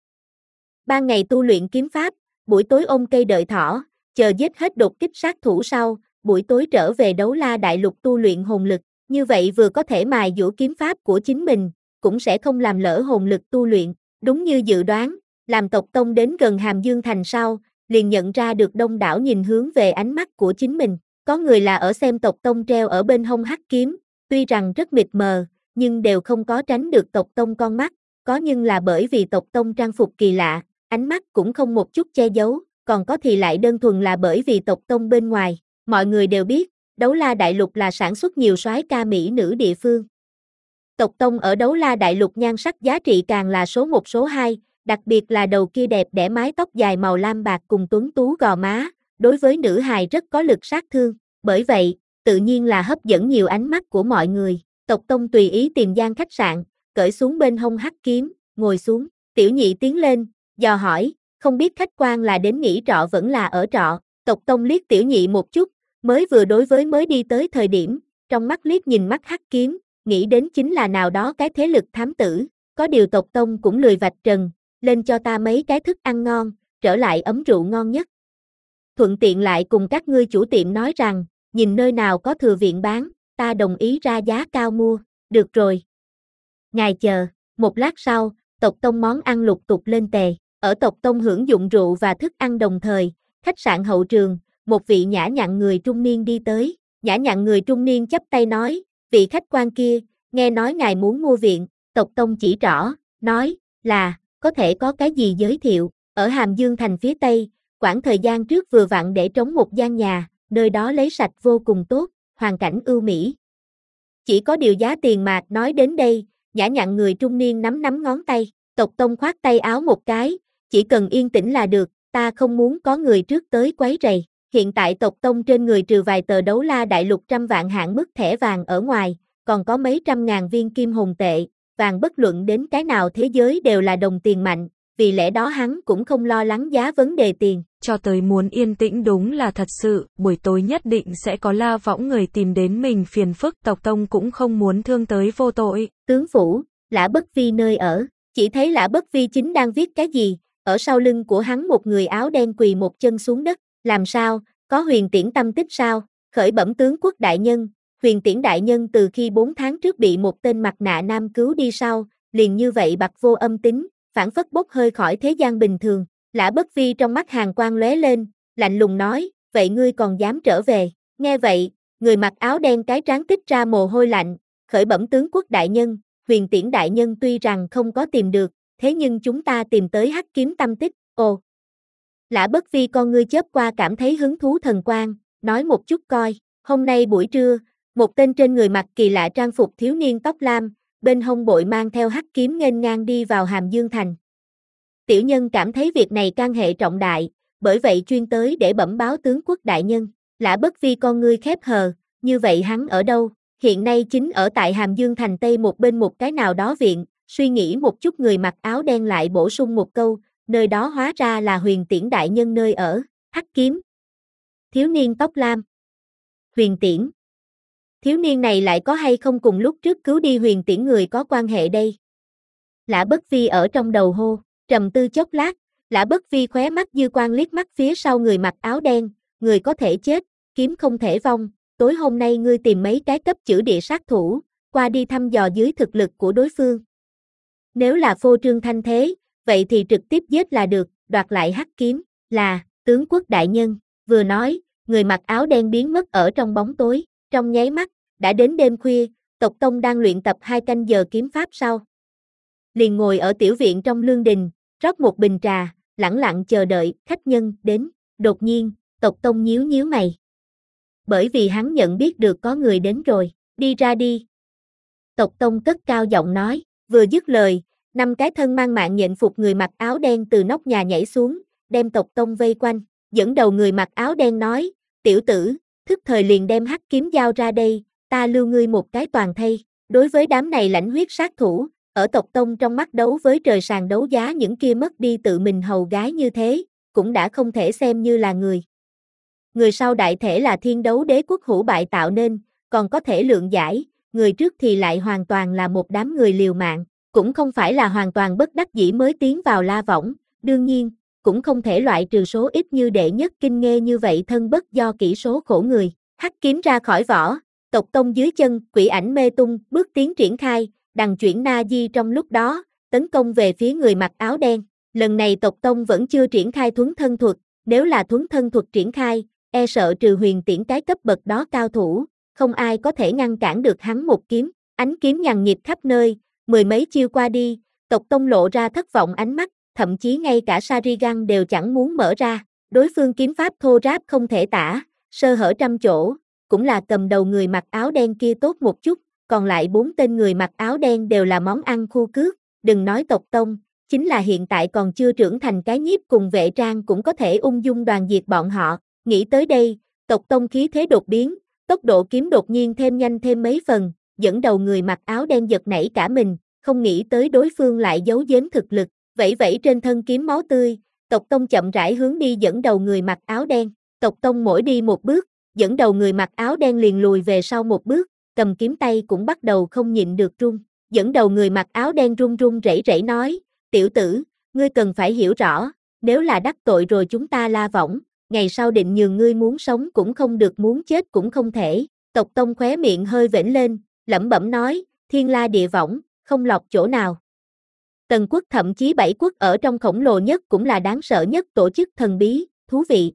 Ban ngày tu luyện kiếm pháp, buổi tối ôm cây đợi thỏ, chờ giết hết đột kích sát thủ sau, buổi tối trở về Đấu La Đại Lục tu luyện hồn lực, như vậy vừa có thể mài dũa kiếm pháp của chính mình, cũng sẽ không làm lỡ hồn lực tu luyện. Đúng như dự đoán, làm Tộc Tông đến gần Hàm Dương thành sau, liền nhận ra được đông đảo nhìn hướng về ánh mắt của chính mình. Có người là ở xem Tộc Tông treo ở bên hông hắc kiếm, tuy rằng rất mịt mờ, nhưng đều không có tránh được Tộc Tông con mắt, có nhưng là bởi vì Tộc Tông trang phục kỳ lạ, ánh mắt cũng không một chút che giấu, còn có thì lại đơn thuần là bởi vì Tộc Tông bên ngoài. Mọi người đều biết, Đấu La Đại Lục là sản xuất nhiều soái ca mỹ nữ địa phương. Tộc Tông ở Đấu La Đại Lục nhan sắc giá trị càng là số một số hai, đặc biệt là đầu kia đẹp đẽ mái tóc dài màu lam bạc cùng tuấn tú gò má, đối với nữ hài rất có lực sát thương, bởi vậy, tự nhiên là hấp dẫn nhiều ánh mắt của mọi người. Tộc Tông tùy ý tìm gian khách sạn, cởi xuống bên hông hắc kiếm, ngồi xuống, Tiểu Nhị tiến lên, dò hỏi, không biết khách quan là đến nghỉ trọ vẫn là ở trọ. Tộc Tông liếc Tiểu Nhị một chút, mới vừa đối với mới đi tới thời điểm, trong mắt liếc nhìn mắt hắc kiếm, nghĩ đến chính là nào đó cái thế lực thám tử, có điều Tộc Tông cũng lười vạch trần, lên cho ta mấy cái thức ăn ngon, trở lại ấm rượu ngon nhất. Thuận tiện lại cùng các ngươi chủ tiệm nói rằng, nhìn nơi nào có thừa viện bán, ta đồng ý ra giá cao mua, được rồi. Ngài chờ, một lát sau, tộc tông món ăn lục tục lên tề, ở tộc tông hưởng dụng rượu và thức ăn đồng thời, khách sạn hậu trường, một vị nhã nhặn người trung niên đi tới, nhã nhặn người trung niên chắp tay nói, vị khách quan kia, nghe nói ngài muốn mua viện, tộc tông chỉ trỏ, nói, là, có thể có cái gì giới thiệu, ở Hàm Dương thành phía Tây, quãng thời gian trước vừa vặn để trống một gian nhà, nơi đó lấy sạch vô cùng tốt, hoàn cảnh ưu mỹ. Chỉ có điều giá tiền mạc nói đến đây, nhã nhặn người trung niên nắm nắm ngón tay, tộc tông khoát tay áo một cái, chỉ cần yên tĩnh là được, ta không muốn có người trước tới quấy rầy. Hiện tại tộc tông trên người trừ vài tờ đấu la đại lục trăm vạn hạn mức thẻ vàng ở ngoài, còn có mấy trăm ngàn viên kim hồn tệ, vàng bất luận đến cái nào thế giới đều là đồng tiền mạnh, vì lẽ đó hắn cũng không lo lắng giá vấn đề tiền. Cho tới muốn yên tĩnh đúng là thật sự, buổi tối nhất định sẽ có la võng người tìm đến mình phiền phức, tộc tông cũng không muốn thương tới vô tội. Tướng phủ, Lã Bất Vi nơi ở, chỉ thấy Lã Bất Vi chính đang viết cái gì, ở sau lưng của hắn một người áo đen quỳ một chân xuống đất, làm sao, có huyền tiễn tâm tích sao, khởi bẩm tướng quốc đại nhân, huyền tiễn đại nhân từ khi bốn tháng trước bị một tên mặt nạ nam cứu đi sau, liền như vậy bặt vô âm tính, phản phất bốc hơi khỏi thế gian bình thường. Lã Bất Vi trong mắt hàn quang lóe lên, lạnh lùng nói, vậy ngươi còn dám trở về, nghe vậy, người mặc áo đen cái trán tích ra mồ hôi lạnh, khởi bẩm tướng quốc đại nhân, huyền tiễn đại nhân tuy rằng không có tìm được, thế nhưng chúng ta tìm tới hắc kiếm tâm tích, ồ. Lã Bất Vi con ngươi chớp qua cảm thấy hứng thú thần quang, nói một chút coi, hôm nay buổi trưa, một tên trên người mặc kỳ lạ trang phục thiếu niên tóc lam, bên hông bội mang theo hắc kiếm nghênh ngang đi vào Hàm Dương thành. Tiểu nhân cảm thấy việc này can hệ trọng đại, bởi vậy chuyên tới để bẩm báo tướng quốc đại nhân. Lã Bất Vi con ngươi khép hờ, như vậy hắn ở đâu? Hiện nay chính ở tại Hàm Dương thành Tây một bên một cái nào đó viện, suy nghĩ một chút người mặc áo đen lại bổ sung một câu, nơi đó hóa ra là huyền tiễn đại nhân nơi ở, hắc kiếm. Thiếu niên tóc lam. Huyền tiễn. Thiếu niên này lại có hay không cùng lúc trước cứu đi huyền tiễn người có quan hệ đây? Lã Bất Vi ở trong đầu hô. Trầm tư chốc lát, Lã Bất Vi khóe mắt dư quang liếc mắt phía sau người mặc áo đen, người có thể chết, kiếm không thể vong, tối hôm nay ngươi tìm mấy cái cấp chữ địa sát thủ, qua đi thăm dò dưới thực lực của đối phương. Nếu là phô trương thanh thế, vậy thì trực tiếp giết là được, đoạt lại hắc kiếm, là, tướng quốc đại nhân, vừa nói, người mặc áo đen biến mất ở trong bóng tối, trong nháy mắt, đã đến đêm khuya, tộc tông đang luyện tập hai canh giờ kiếm pháp sau. Liền ngồi ở tiểu viện trong lương đình, rót một bình trà, lẳng lặng chờ đợi khách nhân đến, đột nhiên, tộc tông nhíu nhíu mày. Bởi vì hắn nhận biết được có người đến rồi, đi ra đi. Tộc tông cất cao giọng nói, vừa dứt lời, năm cái thân mang mạng nhện phục người mặc áo đen từ nóc nhà nhảy xuống, đem tộc tông vây quanh, dẫn đầu người mặc áo đen nói, tiểu tử, thức thời liền đem hắc kiếm giao ra đây, ta lưu ngươi một cái toàn thây. Đối với đám này lãnh huyết sát thủ, ở tộc tông trong mắt đấu với trời sàn đấu giá những kia mất đi tự mình hầu gái như thế, cũng đã không thể xem như là người. Người sau đại thể là thiên đấu đế quốc hữu bại tạo nên, còn có thể lượng giải, người trước thì lại hoàn toàn là một đám người liều mạng, cũng không phải là hoàn toàn bất đắc dĩ mới tiến vào la võng, đương nhiên, cũng không thể loại trừ số ít như đệ nhất kinh nghê như vậy thân bất do kỹ số khổ người. Hắc kiếm ra khỏi vỏ, tộc tông dưới chân, quỷ ảnh mê tung, bước tiến triển khai, đằng chuyển na di trong lúc đó, tấn công về phía người mặc áo đen. Lần này tộc tông vẫn chưa triển khai thuấn thân thuật, nếu là thuấn thân thuật triển khai, e sợ trừ huyền tiễn cái cấp bậc đó cao thủ, không ai có thể ngăn cản được hắn một kiếm. Ánh kiếm nhằn nhịp khắp nơi, mười mấy chiêu qua đi, tộc tông lộ ra thất vọng ánh mắt, thậm chí ngay cả Sharingan đều chẳng muốn mở ra. Đối phương kiếm pháp thô ráp không thể tả, sơ hở trăm chỗ, cũng là cầm đầu người mặc áo đen kia tốt một chút, còn lại bốn tên người mặc áo đen đều là món ăn khu cước, đừng nói tộc tông, chính là hiện tại còn chưa trưởng thành cái nhiếp cùng vệ trang cũng có thể ung dung đoàn diệt bọn họ. Nghĩ tới đây, tộc tông khí thế đột biến, tốc độ kiếm đột nhiên thêm nhanh thêm mấy phần, dẫn đầu người mặc áo đen giật nảy cả mình, không nghĩ tới đối phương lại giấu giếm thực lực, vẫy vẫy trên thân kiếm máu tươi, tộc tông chậm rãi hướng đi dẫn đầu người mặc áo đen, tộc tông mỗi đi một bước, dẫn đầu người mặc áo đen liền lùi về sau một bước, cầm kiếm tay cũng bắt đầu không nhịn được run, dẫn đầu người mặc áo đen run run rẩy rẩy nói, tiểu tử, ngươi cần phải hiểu rõ, nếu là đắc tội rồi chúng ta la võng, ngày sau định nhường ngươi muốn sống cũng không được muốn chết cũng không thể. Tộc Tông khóe miệng hơi vểnh lên, lẩm bẩm nói, thiên la địa võng, không lọt chỗ nào. Tần quốc thậm chí bảy quốc ở trong khổng lồ nhất cũng là đáng sợ nhất tổ chức thần bí, thú vị.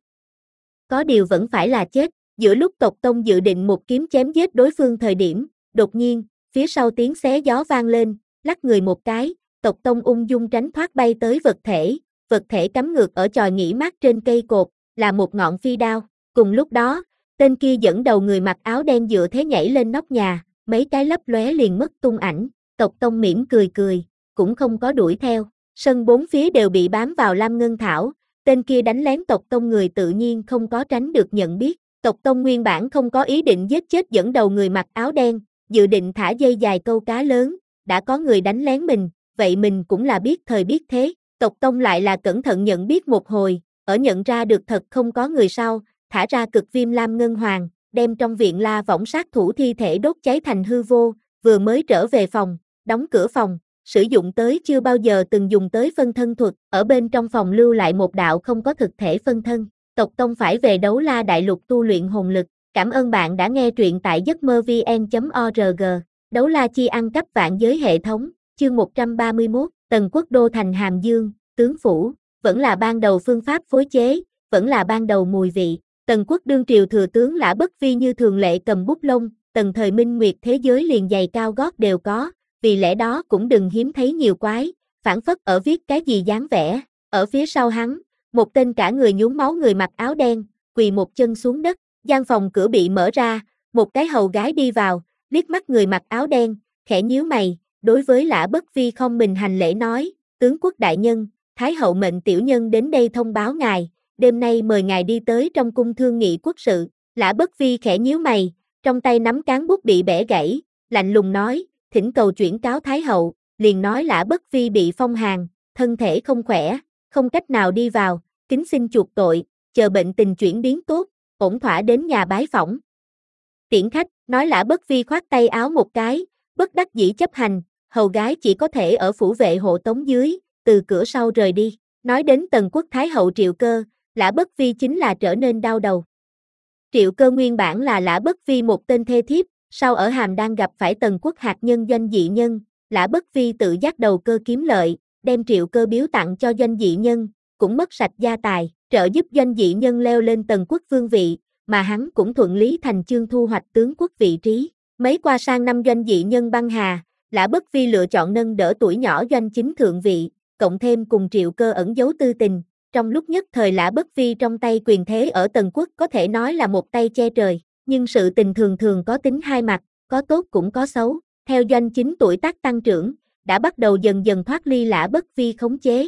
Có điều vẫn phải là chết, giữa lúc tộc Tông dự định một kiếm chém giết đối phương thời điểm, đột nhiên, phía sau tiếng xé gió vang lên, lắc người một cái, tộc Tông ung dung tránh thoát bay tới vật thể, vật thể cắm ngược ở chòi nghỉ mát trên cây cột, là một ngọn phi đao. Cùng lúc đó, tên kia dẫn đầu người mặc áo đen dựa thế nhảy lên nóc nhà, mấy cái lấp lóe liền mất tung ảnh, tộc Tông mỉm cười cười, cũng không có đuổi theo, sân bốn phía đều bị bám vào lam ngân thảo, tên kia đánh lén tộc Tông người tự nhiên không có tránh được nhận biết, tộc Tông nguyên bản không có ý định giết chết dẫn đầu người mặc áo đen, dự định thả dây dài câu cá lớn, đã có người đánh lén mình, vậy mình cũng là biết thời biết thế, tộc Tông lại là cẩn thận nhận biết một hồi, ở nhận ra được thật không có người sau, thả ra cực viêm lam ngân hoàng, đem trong viện la võng sát thủ thi thể đốt cháy thành hư vô, vừa mới trở về phòng, đóng cửa phòng, sử dụng tới chưa bao giờ từng dùng tới phân thân thuật, ở bên trong phòng lưu lại một đạo không có thực thể phân thân, tộc Tông phải về Đấu La Đại Lục tu luyện hồn lực, cảm ơn bạn đã nghe truyện tại giấc mơ vn chấm org, Đấu La chi ăn cắp vạn giới hệ thống, chương một trăm ba mươi mốt, Tần Quốc đô thành Hàm Dương, tướng phủ, vẫn là ban đầu phương pháp phối chế, vẫn là ban đầu mùi vị. Tần Quốc đương triều thừa tướng Lã Bất Vi như thường lệ cầm bút lông, tần thời minh nguyệt thế giới liền giày cao gót đều có, vì lẽ đó cũng đừng hiếm thấy nhiều quái, phản phất ở viết cái gì dáng vẻ. Ở phía sau hắn, một tên cả người nhuốm máu người mặc áo đen, quỳ một chân xuống đất, gian phòng cửa bị mở ra, một cái hầu gái đi vào, liếc mắt người mặc áo đen, khẽ nhíu mày, đối với Lã Bất Vi không mình hành lễ nói, tướng quốc đại nhân, Thái hậu mệnh tiểu nhân đến đây thông báo ngài, đêm nay mời ngài đi tới trong cung thương nghị quốc sự. Lã Bất Vi khẽ nhíu mày, trong tay nắm cán bút bị bẻ gãy, lạnh lùng nói, thỉnh cầu chuyển cáo Thái hậu, liền nói Lã Bất Vi bị phong hàn, thân thể không khỏe, không cách nào đi vào, kính xin chuộc tội, chờ bệnh tình chuyển biến tốt, ổn thỏa đến nhà bái phỏng. Tiễn khách, nói Lã Bất Vi khoát tay áo một cái, bất đắc dĩ chấp hành, hầu gái chỉ có thể ở phủ vệ hộ tống dưới, từ cửa sau rời đi. Nói đến Tần Quốc Thái hậu Triệu Cơ, Lã Bất Vi chính là trở nên đau đầu. Triệu Cơ nguyên bản là Lã Bất Vi một tên thê thiếp, sau ở Hàm Đan gặp phải Tần Quốc hạt nhân Doanh Dị Nhân, Lã Bất Vi tự giác đầu cơ kiếm lợi, đem Triệu Cơ biếu tặng cho Doanh Dị Nhân, cũng mất sạch gia tài, trợ giúp Doanh Dị Nhân leo lên Tần Quốc vương vị, mà hắn cũng thuận lý thành chương thu hoạch tướng quốc vị trí. Mấy qua sang năm Doanh Dị Nhân băng hà, Lã Bất Vi lựa chọn nâng đỡ tuổi nhỏ Doanh chính thượng vị, cộng thêm cùng Triệu Cơ ẩn giấu tư tình, trong lúc nhất thời Lã Bất Vi trong tay quyền thế ở Tần Quốc có thể nói là một tay che trời, nhưng sự tình thường thường có tính hai mặt, có tốt cũng có xấu, theo Doanh chính tuổi tác tăng trưởng, đã bắt đầu dần dần thoát ly Lã Bất Vi khống chế.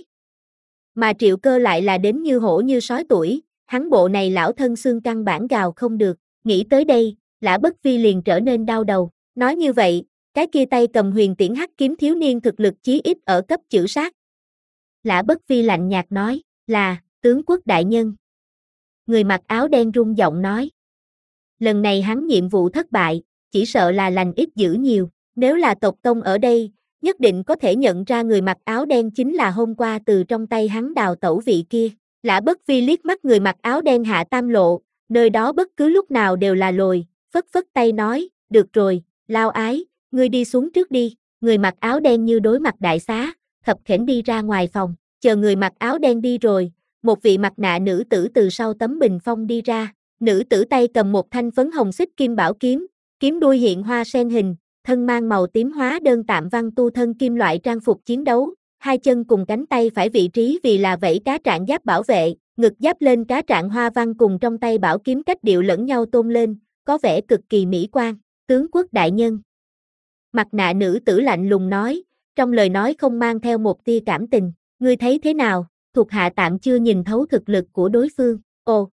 Mà Triệu Cơ lại là đến như hổ như sói tuổi, hắn bộ này lão thân xương căn bản gào không được, nghĩ tới đây, Lã Bất Vi liền trở nên đau đầu, nói như vậy, cái kia tay cầm huyền tiễn hắc kiếm thiếu niên thực lực chí ít ở cấp chữ sát. Lã Bất Vi lạnh nhạt nói, là, tướng quốc đại nhân. Người mặc áo đen rung giọng nói. Lần này hắn nhiệm vụ thất bại, chỉ sợ là lành ít dữ nhiều, nếu là tộc Tông ở đây, nhất định có thể nhận ra người mặc áo đen chính là hôm qua từ trong tay hắn đào tẩu vị kia. Lã Bất Vi liếc mắt người mặc áo đen Hạ Tam Lộ, nơi đó bất cứ lúc nào đều là lồi, phất phất tay nói, được rồi, Lao Ái, ngươi đi xuống trước đi, người mặc áo đen như đối mặt đại xá, khập khểnh đi ra ngoài phòng, chờ người mặc áo đen đi rồi, một vị mặt nạ nữ tử từ sau tấm bình phong đi ra, nữ tử tay cầm một thanh phấn hồng xích kim bảo kiếm, kiếm đuôi hiện hoa sen hình, thân mang màu tím hóa đơn tạm văn tu thân kim loại trang phục chiến đấu, hai chân cùng cánh tay phải vị trí vì là vảy cá trạng giáp bảo vệ, ngực giáp lên cá trạng hoa văn cùng trong tay bảo kiếm cách điệu lẫn nhau tôn lên, có vẻ cực kỳ mỹ quan, tướng quốc đại nhân. Mặt nạ nữ tử lạnh lùng nói, trong lời nói không mang theo một tia cảm tình, ngươi thấy thế nào, thuộc hạ tạm chưa nhìn thấu thực lực của đối phương, ồ.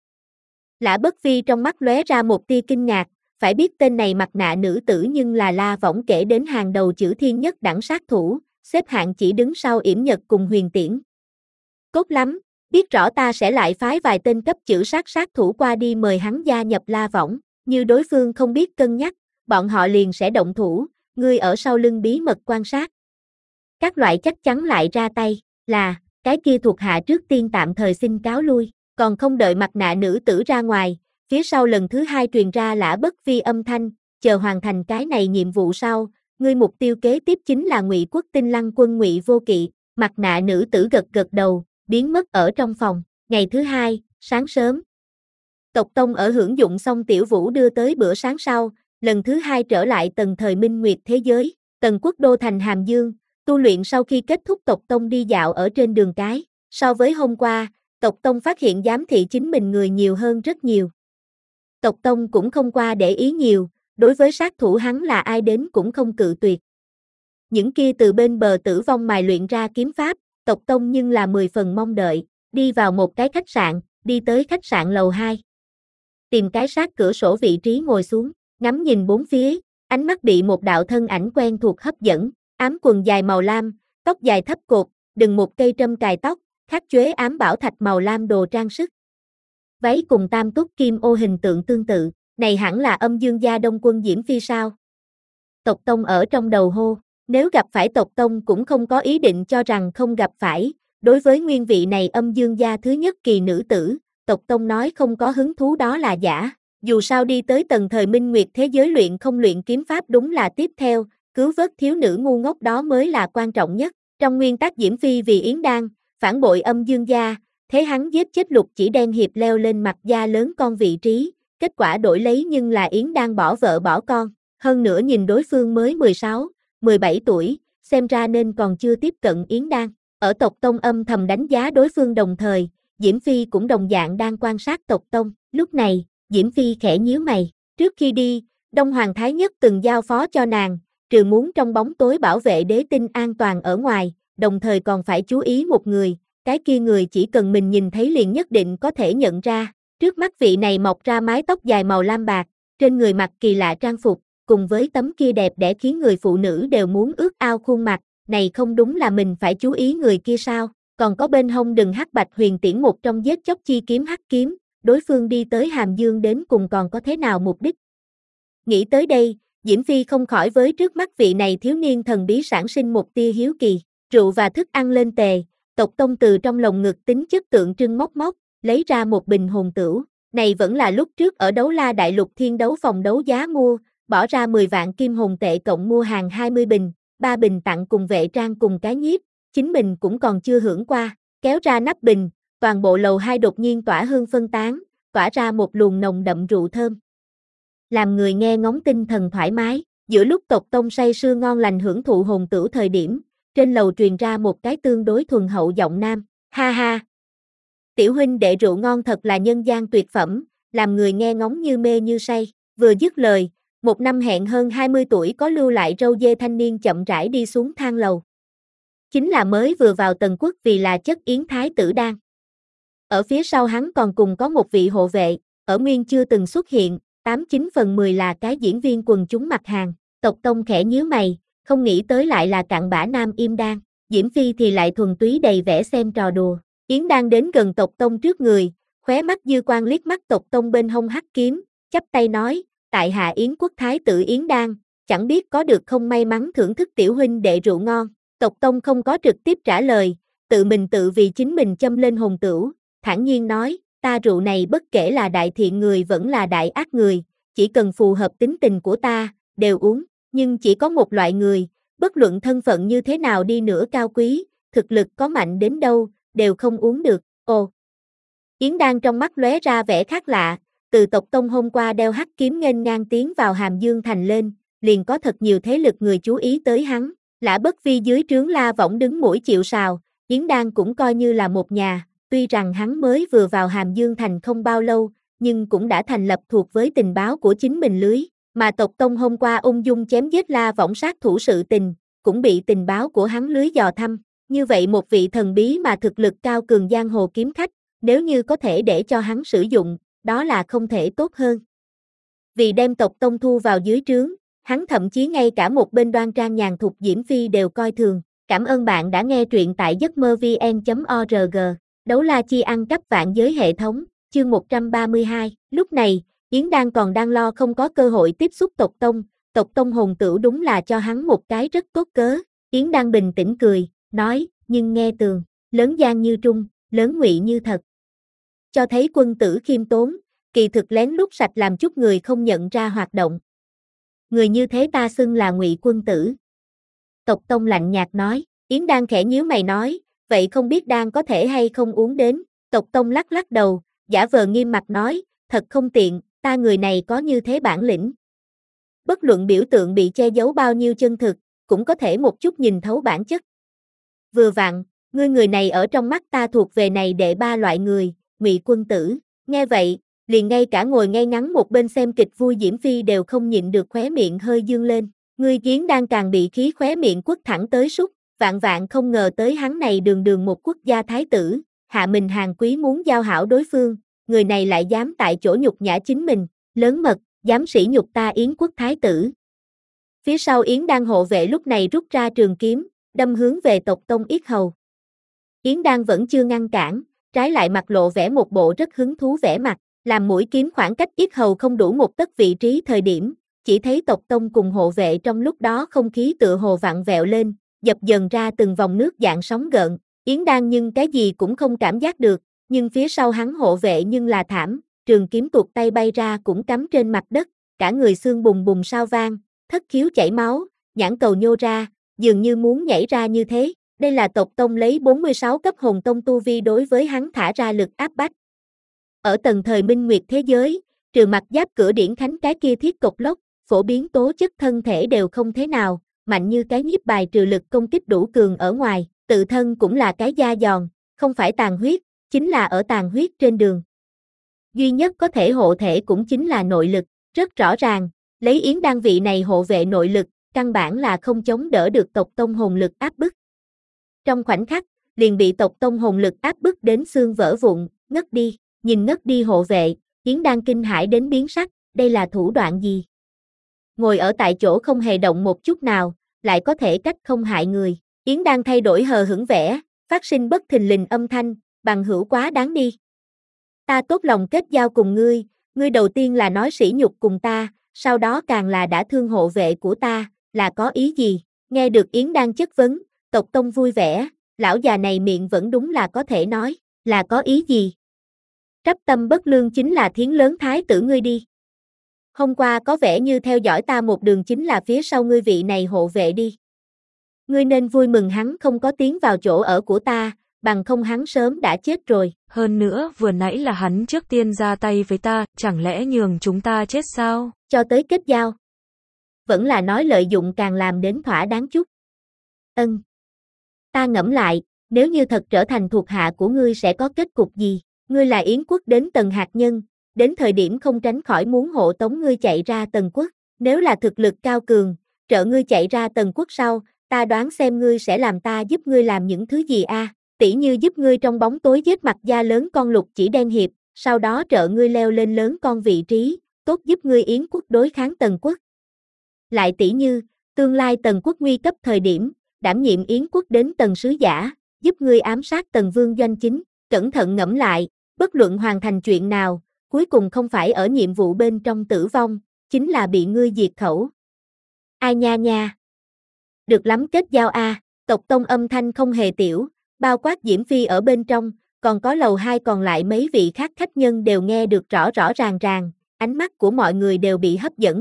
Lã Bất Vi trong mắt lóe ra một tia kinh ngạc, phải biết tên này mặt nạ nữ tử nhưng là La Võng kể đến hàng đầu chữ thiên nhất đẳng sát thủ, xếp hạng chỉ đứng sau Yểm Nhật cùng Huyền Tiễn. Cốt lắm, biết rõ ta sẽ lại phái vài tên cấp chữ sát sát thủ qua đi mời hắn gia nhập La Võng, như đối phương không biết cân nhắc, bọn họ liền sẽ động thủ, ngươi ở sau lưng bí mật quan sát. Các loại chắc chắn lại ra tay, là, cái kia thuộc hạ trước tiên tạm thời xin cáo lui, Còn không đợi mặt nạ nữ tử ra ngoài, phía sau lần thứ hai truyền ra lã bất vi âm thanh, chờ hoàn thành cái này nhiệm vụ sau, ngươi mục tiêu kế tiếp chính là Ngụy Quốc Tinh Lăng quân Ngụy Vô Kỵ. Mặt nạ nữ tử gật gật đầu, biến mất ở trong phòng. Ngày thứ hai, sáng sớm. Tộc Tông ở hưởng dụng xong tiểu vũ đưa tới bữa sáng sau, lần thứ hai trở lại tầng thời minh nguyệt thế giới, tầng quốc đô thành Hàm Dương, tu luyện sau khi kết thúc Tộc Tông đi dạo ở trên đường cái. So với hôm qua, Tộc Tông phát hiện giám thị chính mình người nhiều hơn rất nhiều. Tộc Tông cũng không qua để ý nhiều, đối với sát thủ hắn là ai đến cũng không cự tuyệt. Những kia từ bên bờ tử vong mài luyện ra kiếm pháp, Tộc Tông nhưng là mười phần mong đợi, đi vào một cái khách sạn, đi tới khách sạn lầu hai. Tìm cái sát cửa sổ vị trí ngồi xuống, ngắm nhìn bốn phía, ánh mắt bị một đạo thân ảnh quen thuộc hấp dẫn, ám quần dài màu lam, tóc dài thấp cột, đừng một cây trâm cài tóc, khắc chuế ám bảo thạch màu lam đồ trang sức. Váy cùng tam túc kim ô hình tượng tương tự, này hẳn là âm dương gia Đông Quân Diễm Phi sao? Tộc Tông ở trong đầu hô, nếu gặp phải Tộc Tông cũng không có ý định cho rằng không gặp phải, đối với nguyên vị này âm dương gia thứ nhất kỳ nữ tử, Tộc Tông nói không có hứng thú đó là giả, dù sao đi tới tầng thời minh nguyệt thế giới luyện không luyện kiếm pháp đúng là tiếp theo, cứu vớt thiếu nữ ngu ngốc đó mới là quan trọng nhất, trong nguyên tắc Diễm Phi vì Yến Đan, phản bội âm dương gia, thế hắn giết chết Lục Chỉ Đen hiệp leo lên mặt gia lớn con vị trí, kết quả đổi lấy nhưng là Yến Đan bỏ vợ bỏ con, hơn nữa nhìn đối phương mới mười sáu, mười bảy tuổi, xem ra nên còn chưa tiếp cận Yến Đan. Ở Tộc Tông âm thầm đánh giá đối phương đồng thời, Diễm Phi cũng đồng dạng đang quan sát Tộc Tông, lúc này, Diễm Phi khẽ nhíu mày, trước khi đi, Đông Hoàng Thái Nhất từng giao phó cho nàng, trừ muốn trong bóng tối bảo vệ đế tinh an toàn ở ngoài, đồng thời còn phải chú ý một người, cái kia người chỉ cần mình nhìn thấy liền nhất định có thể nhận ra, trước mắt vị này mọc ra mái tóc dài màu lam bạc, trên người mặc kỳ lạ trang phục, cùng với tấm kia đẹp đẽ khiến người phụ nữ đều muốn ước ao khuôn mặt, này không đúng là mình phải chú ý người kia sao, còn có bên hông đừng hắc bạch huyền tiễn một trong giết chóc chi kiếm hắc kiếm, đối phương đi tới Hàm Dương đến cùng còn có thế nào mục đích. Nghĩ tới đây, Diễm Phi không khỏi với trước mắt vị này thiếu niên thần bí sản sinh một tia hiếu kỳ, rượu và thức ăn lên tề, Tộc Tông từ trong lồng ngực tính chất tượng trưng móc móc, lấy ra một bình hồn tửu, này vẫn là lúc trước ở Đấu La Đại Lục Thiên Đấu phòng đấu giá mua, bỏ ra mười vạn kim hồn tệ cộng mua hàng hai mươi bình, ba bình tặng cùng vệ trang cùng cái nhiếp, chính mình cũng còn chưa hưởng qua, kéo ra nắp bình, toàn bộ lầu hai đột nhiên tỏa hương phân tán, tỏa ra một luồng nồng đậm rượu thơm. Làm người nghe ngóng tinh thần thoải mái, giữa lúc Tộc Tông say sưa ngon lành hưởng thụ hồn tửu thời điểm, trên lầu truyền ra một cái tương đối thuần hậu giọng nam, ha ha. Tiểu huynh đệ rượu ngon thật là nhân gian tuyệt phẩm, làm người nghe ngóng như mê như say, vừa dứt lời, một năm hẹn hơn hai mươi tuổi có lưu lại râu dê thanh niên chậm rãi đi xuống thang lầu. Chính là mới vừa vào Tần Quốc vì là chất Yến Thái tử Đan. Ở phía sau hắn còn cùng có một vị hộ vệ, ở nguyên chưa từng xuất hiện, tám chín phần mười là cái diễn viên quần chúng mặt hàng, Tộc Tông khẽ nhíu mày, không nghĩ tới lại là cặn bã nam Im Đan, Diễm Phi thì lại thuần túy đầy vẻ xem trò đùa. Yến Đan đến gần Tộc Tông trước người, khóe mắt dư quang liếc mắt Tộc Tông bên hông hắc kiếm, chắp tay nói, tại hạ Yến Quốc Thái tử Yến Đan, chẳng biết có được không may mắn thưởng thức tiểu huynh đệ rượu ngon. Tộc Tông không có trực tiếp trả lời, tự mình tự vì chính mình châm lên hồn tửu, thản nhiên nói, ta rượu này bất kể là đại thiện người vẫn là đại ác người, chỉ cần phù hợp tính tình của ta, đều uống, nhưng chỉ có một loại người, bất luận thân phận như thế nào đi nữa cao quý, thực lực có mạnh đến đâu, đều không uống được. Ồ! Yến Đan trong mắt lóe ra vẻ khác lạ, từ Tộc Tông hôm qua đeo hắc kiếm nghênh ngang tiến vào Hàm Dương thành lên, liền có thật nhiều thế lực người chú ý tới hắn. Lã Bất Vi dưới trướng La Võng đứng mũi chịu sào, Yến Đan cũng coi như là một nhà, tuy rằng hắn mới vừa vào Hàm Dương thành không bao lâu, nhưng cũng đã thành lập thuộc với tình báo của chính mình lưới, mà Tộc Tông hôm qua ung dung chém giết La Võng sát thủ sự tình, cũng bị tình báo của hắn lưới dò thăm, như vậy một vị thần bí mà thực lực cao cường giang hồ kiếm khách, nếu như có thể để cho hắn sử dụng, đó là không thể tốt hơn. Vì đem Tộc Tông thu vào dưới trướng, hắn thậm chí ngay cả một bên đoan trang nhàn thục Diễm Phi đều coi thường. Cảm ơn bạn đã nghe truyện tại giấc mơ vn chấm org. Đấu la chi ăn cắp vạn giới hệ thống, chương một trăm ba mươi hai. Lúc này, Yến Đan còn đang lo không có cơ hội tiếp xúc Tộc Tông. Tộc Tông hồn tửu đúng là cho hắn một cái rất tốt cớ. Yến Đan bình tĩnh cười, nói, nhưng nghe tường, lớn gian như trung, lớn ngụy như thật. cho thấy quân tử khiêm tốn, kỳ thực lén lút sạch làm chút người không nhận ra hoạt động. Người như thế ta xưng là Ngụy quân tử. Tộc Tông lạnh nhạt nói, Yến Đan khẽ nhíu mày nói, vậy không biết Đan có thể hay không uống đến, Tộc Tông lắc lắc đầu, giả vờ nghiêm mặt nói, thật không tiện, ta người này có như thế bản lĩnh. Bất luận biểu tượng bị che giấu bao nhiêu chân thực, cũng có thể một chút nhìn thấu bản chất. Vừa vặn, ngươi người này ở trong mắt ta thuộc về này đệ ba loại người, Ngụy quân tử. Nghe vậy, liền ngay cả ngồi ngay ngắn một bên xem kịch vui Diễm Phi đều không nhịn được khóe miệng hơi dương lên. Ngươi Yến Đan càng bị khí khóe miệng quất thẳng tới súc, vạn vạn không ngờ tới hắn này đường đường một quốc gia thái tử, hạ mình hàng quý muốn giao hảo đối phương, người này lại dám tại chỗ nhục nhã chính mình, lớn mật, dám sỉ nhục ta Yến quốc thái tử. Phía sau Yến Đan hộ vệ lúc này rút ra trường kiếm, đâm hướng về Tộc Tông yết hầu. Yến Đan vẫn chưa ngăn cản, trái lại mặt lộ vẻ một bộ rất hứng thú vẻ mặt, làm mũi kiếm khoảng cách yết hầu không đủ một tấc vị trí thời điểm, chỉ thấy Tộc Tông cùng hộ vệ trong lúc đó không khí tựa hồ vặn vẹo lên, dập dần ra từng vòng nước dạng sóng gợn, Yến Đan nhưng cái gì cũng không cảm giác được, nhưng phía sau hắn hộ vệ nhưng là thảm, trường kiếm tuột tay bay ra cũng cắm trên mặt đất, cả người xương bùng bùng sao vang, thất khiếu chảy máu, nhãn cầu nhô ra, dường như muốn nhảy ra như thế. Đây là Tộc Tông lấy bốn mươi sáu cấp hồn tông tu vi đối với hắn thả ra lực áp bách. Ở tầng thời minh nguyệt thế giới, trừ mặt giáp cửa điển khánh cái kia thiết cục lốc, phổ biến tố chất thân thể đều không thế nào, mạnh như cái nhiếp bài trừ lực công kích đủ cường ở ngoài, tự thân cũng là cái da giòn, không phải tàn huyết, chính là ở tàn huyết trên đường. Duy nhất có thể hộ thể cũng chính là nội lực, rất rõ ràng, lấy Yến Đan vị này hộ vệ nội lực, căn bản là không chống đỡ được Tộc Tông hồn lực áp bức. Trong khoảnh khắc, liền bị Tộc Tông hồn lực áp bức đến xương vỡ vụn, ngất đi, nhìn ngất đi hộ vệ, Yến Đan kinh hãi đến biến sắc, đây là thủ đoạn gì? Ngồi ở tại chỗ không hề động một chút nào, lại có thể cách không hại người. Yến Đan thay đổi hờ hững vẻ, phát sinh bất thình lình âm thanh, bằng hữu quá đáng đi. Ta tốt lòng kết giao cùng ngươi, ngươi đầu tiên là nói sỉ nhục cùng ta, sau đó càng là đã thương hộ vệ của ta, là có ý gì? Nghe được Yến Đan chất vấn, Tộc Tông vui vẻ, lão già này miệng vẫn đúng là có thể nói, là có ý gì? Trắp tâm bất lương chính là thiến lớn thái tử ngươi đi. Hôm qua có vẻ như theo dõi ta một đường chính là phía sau ngươi vị này hộ vệ đi. Ngươi nên vui mừng hắn không có tiến vào chỗ ở của ta, bằng không hắn sớm đã chết rồi. Hơn nữa vừa nãy là hắn trước tiên ra tay với ta, chẳng lẽ nhường chúng ta chết sao? Cho tới kết giao. Vẫn là nói lợi dụng càng làm đến thỏa đáng chút. Ân. Ta ngẫm lại, nếu như thật trở thành thuộc hạ của ngươi sẽ có kết cục gì? Ngươi là Yến quốc đến tầng hạt nhân, đến thời điểm không tránh khỏi muốn hộ tống ngươi chạy ra tầng quốc. Nếu là thực lực cao cường, trợ ngươi chạy ra tầng quốc sau, ta đoán xem ngươi sẽ làm ta giúp ngươi làm những thứ gì a? À? Tỉ như giúp ngươi trong bóng tối giết mặt da lớn con Lục Chỉ Đen hiệp, sau đó trợ ngươi leo lên lớn con vị trí, tốt giúp ngươi Yến quốc đối kháng tần quốc. Lại tỉ như, tương lai tần quốc nguy cấp thời điểm, đảm nhiệm Yến quốc đến tần sứ giả, giúp ngươi ám sát tần vương doanh chính, cẩn thận ngẫm lại, bất luận hoàn thành chuyện nào, cuối cùng không phải ở nhiệm vụ bên trong tử vong, chính là bị ngươi diệt khẩu. Ai nha nha. Được lắm kết giao a, à, Tộc Tông âm thanh không hề tiểu, bao quát Diễm Phi ở bên trong, còn có lầu hai còn lại mấy vị khác khách nhân đều nghe được rõ rõ ràng ràng, ánh mắt của mọi người đều bị hấp dẫn.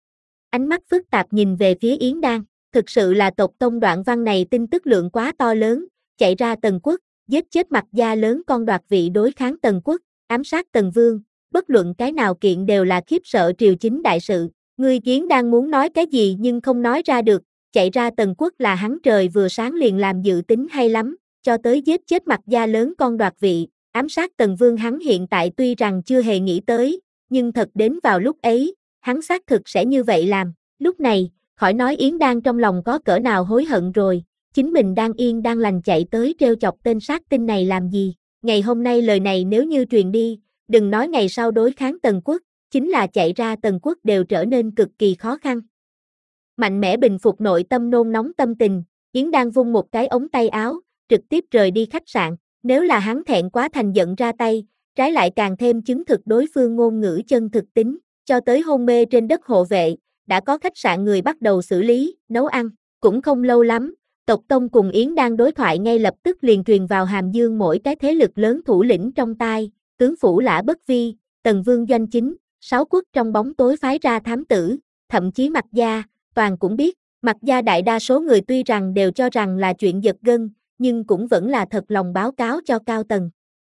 Ánh mắt phức tạp nhìn về phía Yến Đan, thực sự là Tộc Tông đoạn văn này tin tức lượng quá to lớn, chạy ra tần quốc, giết chết mặt da lớn con đoạt vị đối kháng tần quốc, ám sát tần vương, bất luận cái nào kiện đều là khiếp sợ triều chính đại sự. Ngươi Yến Đan muốn nói cái gì nhưng không nói ra được, chạy ra tần quốc là hắn trời vừa sáng liền làm dự tính hay lắm, cho tới giết chết mặt da lớn con đoạt vị, ám sát tần vương hắn hiện tại tuy rằng chưa hề nghĩ tới, nhưng thật đến vào lúc ấy, hắn xác thực sẽ như vậy làm. Lúc này, khỏi nói Yến Đan trong lòng có cỡ nào hối hận rồi, chính mình đang yên đang lành chạy tới trêu chọc tên sát tinh này làm gì. Ngày hôm nay lời này nếu như truyền đi, đừng nói ngày sau đối kháng tần quốc, chính là chạy ra tần quốc đều trở nên cực kỳ khó khăn. Mạnh mẽ bình phục nội tâm nôn nóng tâm tình, Yến Đan vung một cái ống tay áo, trực tiếp rời đi khách sạn. Nếu là hắn thẹn quá thành giận ra tay, trái lại càng thêm chứng thực đối phương ngôn ngữ chân thực tính, cho tới hôn mê trên đất hộ vệ, đã có khách sạn người bắt đầu xử lý, nấu ăn, cũng không lâu lắm, Tộc Tông cùng Yến Đan đối thoại ngay lập tức liền truyền vào Hàm Dương mỗi cái thế lực lớn thủ lĩnh trong tai, tướng Phủ Lã Bất Vi, Tần Vương Doanh Chính, sáu quốc trong bóng tối phái ra thám tử, thậm chí Mạc Gia, toàn cũng biết. Mạc Gia đại đa số người tuy rằng đều cho rằng là chuyện giật gân, nhưng cũng vẫn là thật lòng báo cáo cho cao tầng.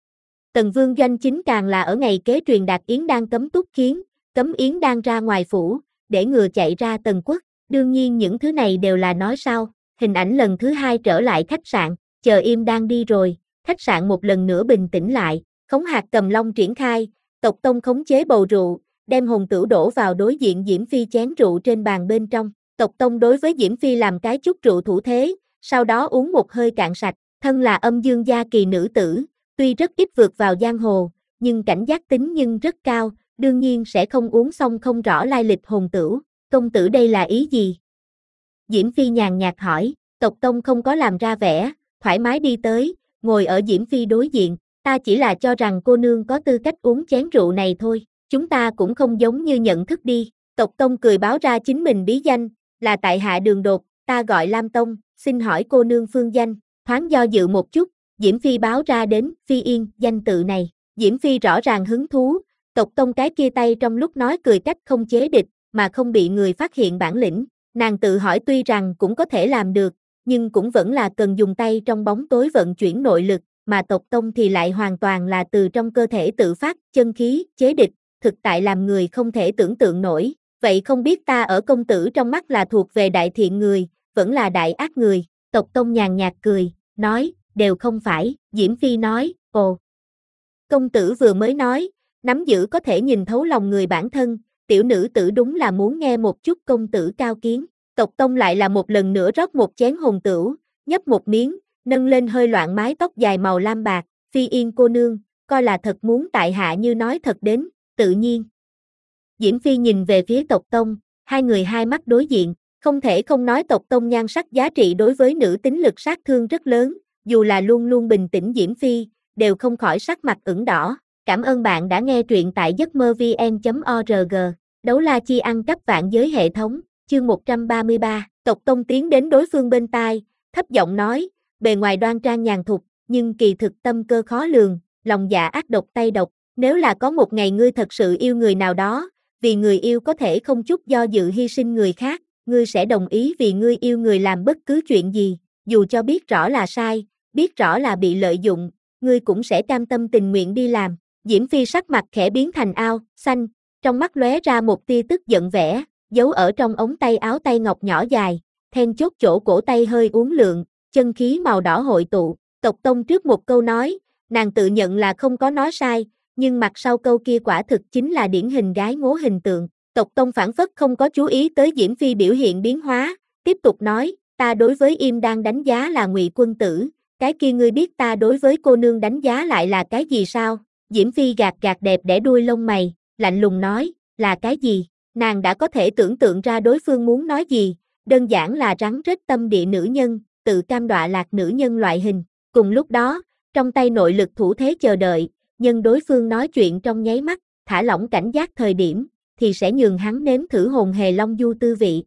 Tần Vương Doanh Chính càng là ở ngày kế truyền đạt Yến Đan cấm túc kiến, cấm Yến Đan ra ngoài phủ, để ngừa chạy ra Tần quốc. Đương nhiên những thứ này đều là nói sau. Hình ảnh lần thứ hai trở lại khách sạn, chờ Yến Đan đi rồi, khách sạn một lần nữa bình tĩnh lại. Khống hạt cầm long triển khai, tộc tông khống chế bầu rượu, đem hồn tửu đổ vào đối diện Diễm Phi chén rượu trên bàn bên trong. Tộc tông đối với Diễm Phi làm cái chút rượu thủ thế, sau đó uống một hơi cạn sạch. Thân là âm dương gia kỳ nữ tử, tuy rất ít vượt vào giang hồ, nhưng cảnh giác tính nhưng rất cao, đương nhiên sẽ không uống xong không rõ lai lịch hồn tửu. Công tử đây là ý gì? Diễm Phi nhàn nhạt hỏi, tộc tông không có làm ra vẻ, thoải mái đi tới, ngồi ở Diễm Phi đối diện. Ta chỉ là cho rằng cô nương có tư cách uống chén rượu này thôi, chúng ta cũng không giống như nhận thức đi. Tộc tông cười báo ra chính mình bí danh, là tại hạ Đường Đột, ta gọi Lam Tông, xin hỏi cô nương phương danh. Thoáng do dự một chút, Diễm Phi báo ra đến Phi Yên, danh tự này. Diễm Phi rõ ràng hứng thú, tộc tông cái kia tay trong lúc nói cười cách không chế địch, mà không bị người phát hiện bản lĩnh. Nàng tự hỏi tuy rằng cũng có thể làm được, nhưng cũng vẫn là cần dùng tay trong bóng tối vận chuyển nội lực, mà tộc tông thì lại hoàn toàn là từ trong cơ thể tự phát chân khí, chế địch, thực tại làm người không thể tưởng tượng nổi. Vậy không biết ta ở công tử trong mắt là thuộc về đại thiện người, vẫn là đại ác người? Tộc tông nhàn nhạt cười, nói, đều không phải. Diễm Phi nói, ồ. Công tử vừa mới nói, nắm giữ có thể nhìn thấu lòng người bản thân, tiểu nữ tử đúng là muốn nghe một chút công tử cao kiến. Tộc tông lại là một lần nữa rót một chén hồn tửu, nhấp một miếng, nâng lên hơi loạn mái tóc dài màu lam bạc. Phi Yên cô nương, coi là thật muốn tại hạ như nói thật đến, tự nhiên. Diễm Phi nhìn về phía tộc tông, hai người hai mắt đối diện, không thể không nói tộc tông nhan sắc giá trị đối với nữ tính lực sát thương rất lớn, dù là luôn luôn bình tĩnh Diễm Phi, đều không khỏi sắc mặt ửng đỏ. Cảm ơn bạn đã nghe truyện tại giấc mơ vn chấm org. Đấu la chi ăn cắp vạn giới hệ thống, chương một trăm ba mươi ba, tộc tông tiến đến đối phương bên tai, thấp giọng nói, bề ngoài đoan trang nhàn thục, nhưng kỳ thực tâm cơ khó lường, lòng dạ ác độc tay độc. Nếu là có một ngày ngươi thật sự yêu người nào đó, vì người yêu có thể không chút do dự hy sinh người khác, ngươi sẽ đồng ý vì ngươi yêu người làm bất cứ chuyện gì, dù cho biết rõ là sai, biết rõ là bị lợi dụng, ngươi cũng sẽ cam tâm tình nguyện đi làm. Diễm Phi sắc mặt khẽ biến thành ao xanh, trong mắt lóe ra một tia tức giận vẻ, giấu ở trong ống tay áo tay ngọc nhỏ dài, then chốt chỗ cổ tay hơi uốn lượn, chân khí màu đỏ hội tụ. Tộc tông trước một câu nói, nàng tự nhận là không có nói sai, nhưng mặt sau câu kia quả thực chính là điển hình gái ngố hình tượng. Tộc tông phản phất không có chú ý tới Diễm Phi biểu hiện biến hóa, tiếp tục nói, ta đối với Im đang đánh giá là Ngụy quân tử, cái kia ngươi biết ta đối với cô nương đánh giá lại là cái gì sao? Diễm Phi gạt gạt đẹp đẽ đuôi lông mày, lạnh lùng nói, là cái gì? Nàng đã có thể tưởng tượng ra đối phương muốn nói gì, đơn giản là rắn rết tâm địa nữ nhân, tự cam đọa lạc nữ nhân loại hình. Cùng lúc đó, trong tay nội lực thủ thế chờ đợi, nhân đối phương nói chuyện trong nháy mắt, thả lỏng cảnh giác thời điểm, thì sẽ nhường hắn nếm thử hồn hề long du tư vị.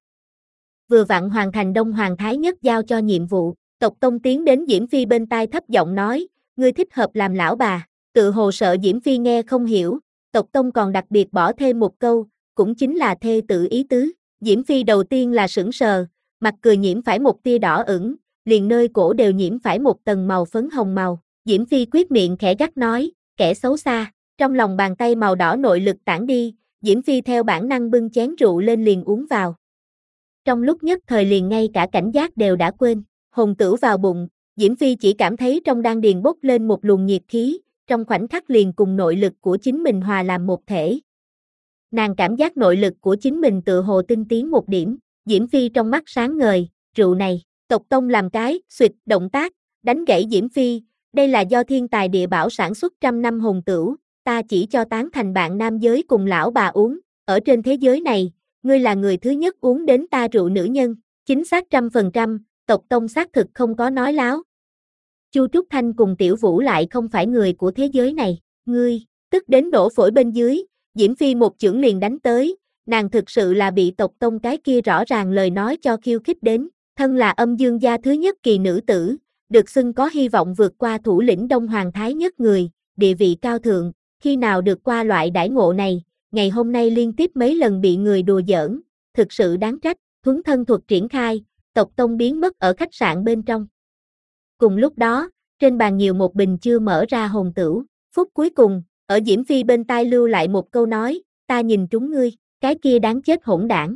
Vừa vặn hoàn thành Đông Hoàng Thái Nhất giao cho nhiệm vụ, tộc tông tiến đến Diễm Phi bên tai thấp giọng nói, ngươi thích hợp làm lão bà. Tự hồ sợ Diễm Phi nghe không hiểu, tộc tông còn đặc biệt bỏ thêm một câu, cũng chính là thê tử ý tứ. Diễm Phi đầu tiên là sững sờ, mặt cười nhiễm phải một tia đỏ ửng, liền nơi cổ đều nhiễm phải một tầng màu phấn hồng màu. Diễm Phi quyết miệng khẽ gắt nói, kẻ xấu xa. Trong lòng bàn tay màu đỏ nội lực tản đi, Diễm Phi theo bản năng bưng chén rượu lên liền uống vào. Trong lúc nhất thời liền ngay cả cảnh giác đều đã quên, hồn tửu vào bụng, Diễm Phi chỉ cảm thấy trong đan điền bốc lên một luồng nhiệt khí, trong khoảnh khắc liền cùng nội lực của chính mình hòa làm một thể. Nàng cảm giác nội lực của chính mình tự hồ tinh tiến một điểm, Diễm Phi trong mắt sáng ngời, rượu này, tộc tông làm cái, xuyệt, động tác, đánh gãy Diễm Phi, đây là do thiên tài địa bảo sản xuất trăm năm hồn tửu, ta chỉ cho tán thành bạn nam giới cùng lão bà uống, ở trên thế giới này, ngươi là người thứ nhất uống đến ta rượu nữ nhân, chính xác trăm phần trăm, tộc tông xác thực không có nói láo. Chu Trúc Thanh cùng Tiểu Vũ lại không phải người của thế giới này, ngươi, tức đến đổ phổi bên dưới, Diễm Phi một chưởng liền đánh tới, nàng thực sự là bị tộc tông cái kia rõ ràng lời nói cho khiêu khích đến, thân là âm dương gia thứ nhất kỳ nữ tử, được xưng có hy vọng vượt qua thủ lĩnh Đông Hoàng Thái Nhất người, địa vị cao thượng, khi nào được qua loại đãi ngộ này, ngày hôm nay liên tiếp mấy lần bị người đùa giỡn, thực sự đáng trách, thuấn thân thuật triển khai, tộc tông biến mất ở khách sạn bên trong. Cùng lúc đó, trên bàn nhiều một bình chưa mở ra hồn tửu, phút cuối cùng, ở Diễm Phi bên tai lưu lại một câu nói, ta nhìn trúng ngươi, cái kia đáng chết hỗn đảng.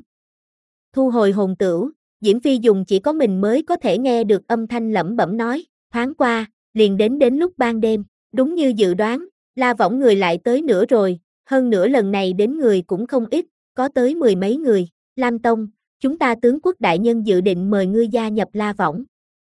Thu hồi hồn tửu, Diễm Phi dùng chỉ có mình mới có thể nghe được âm thanh lẩm bẩm nói, thoáng qua, liền đến đến lúc ban đêm, đúng như dự đoán, La Võng người lại tới nữa rồi, hơn nữa lần này đến người cũng không ít, có tới mười mấy người, Lam Tông, chúng ta tướng quốc đại nhân dự định mời ngươi gia nhập La Võng.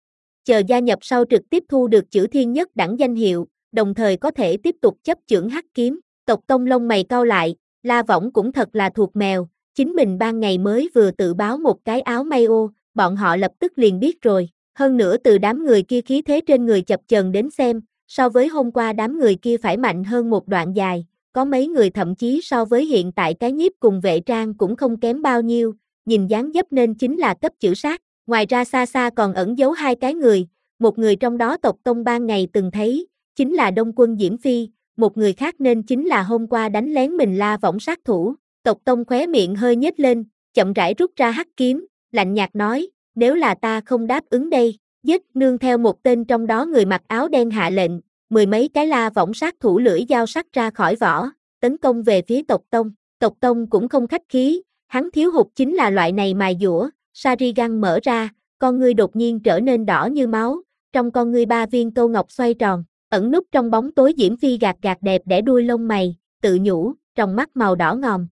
Chờ gia nhập sau trực tiếp thu được chữ thiên nhất đẳng danh hiệu, đồng thời có thể tiếp tục chấp chưởng hắc kiếm, tộc tông lông mày cau lại, La Võng cũng thật là thuộc mèo, chính mình ban ngày mới vừa tự báo một cái áo may ô, bọn họ lập tức liền biết rồi, hơn nữa từ đám người kia khí thế trên người chập chờn đến xem, so với hôm qua đám người kia phải mạnh hơn một đoạn dài, có mấy người thậm chí so với hiện tại cái nhiếp cùng vệ trang cũng không kém bao nhiêu, nhìn dáng dấp nên chính là cấp chữ sát, ngoài ra xa xa còn ẩn giấu hai cái người, một người trong đó tộc tông ban ngày từng thấy, chính là Đông Quân Diễm Phi, một người khác nên chính là hôm qua đánh lén mình La Võng sát thủ, tộc tông khóe miệng hơi nhếch lên, chậm rãi rút ra hắc kiếm, lạnh nhạt nói, nếu là ta không đáp ứng đây, giết nương theo một tên trong đó người mặc áo đen hạ lệnh, mười mấy cái La Võng sát thủ lưỡi dao sắc ra khỏi vỏ, tấn công về phía tộc tông, tộc tông cũng không khách khí, hắn thiếu hụt chính là loại này mài dũa, Sharingan mở ra, con ngươi đột nhiên trở nên đỏ như máu, trong con ngươi ba viên câu ngọc xoay tròn, ẩn núp trong bóng tối Diễm Phi gạt gạt đẹp đẽ đuôi lông mày, tự nhủ, trong mắt màu đỏ ngòm.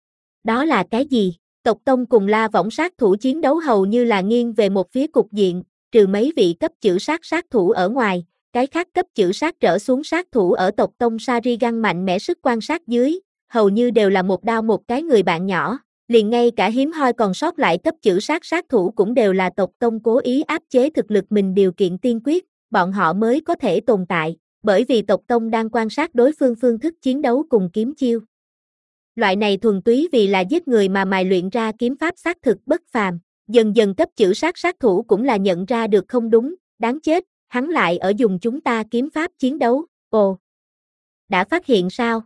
Đó là cái gì? Tộc tông cùng La Võng sát thủ chiến đấu hầu như là nghiêng về một phía cục diện, trừ mấy vị cấp chữ sát sát thủ ở ngoài, cái khác cấp chữ sát trở xuống sát thủ ở tộc tông Sharingan mạnh mẽ sức quan sát dưới, hầu như đều là một đao một cái người bạn nhỏ, liền ngay cả hiếm hoi còn sót lại cấp chữ sát sát thủ cũng đều là tộc tông cố ý áp chế thực lực mình điều kiện tiên quyết, bọn họ mới có thể tồn tại, bởi vì tộc tông đang quan sát đối phương phương thức chiến đấu cùng kiếm chiêu. Loại này thuần túy vì là giết người mà mài luyện ra kiếm pháp xác thực bất phàm, dần dần cấp chữ sát sát thủ cũng là nhận ra được không đúng, đáng chết, hắn lại ở dùng chúng ta kiếm pháp chiến đấu, ồ. Đã phát hiện sao?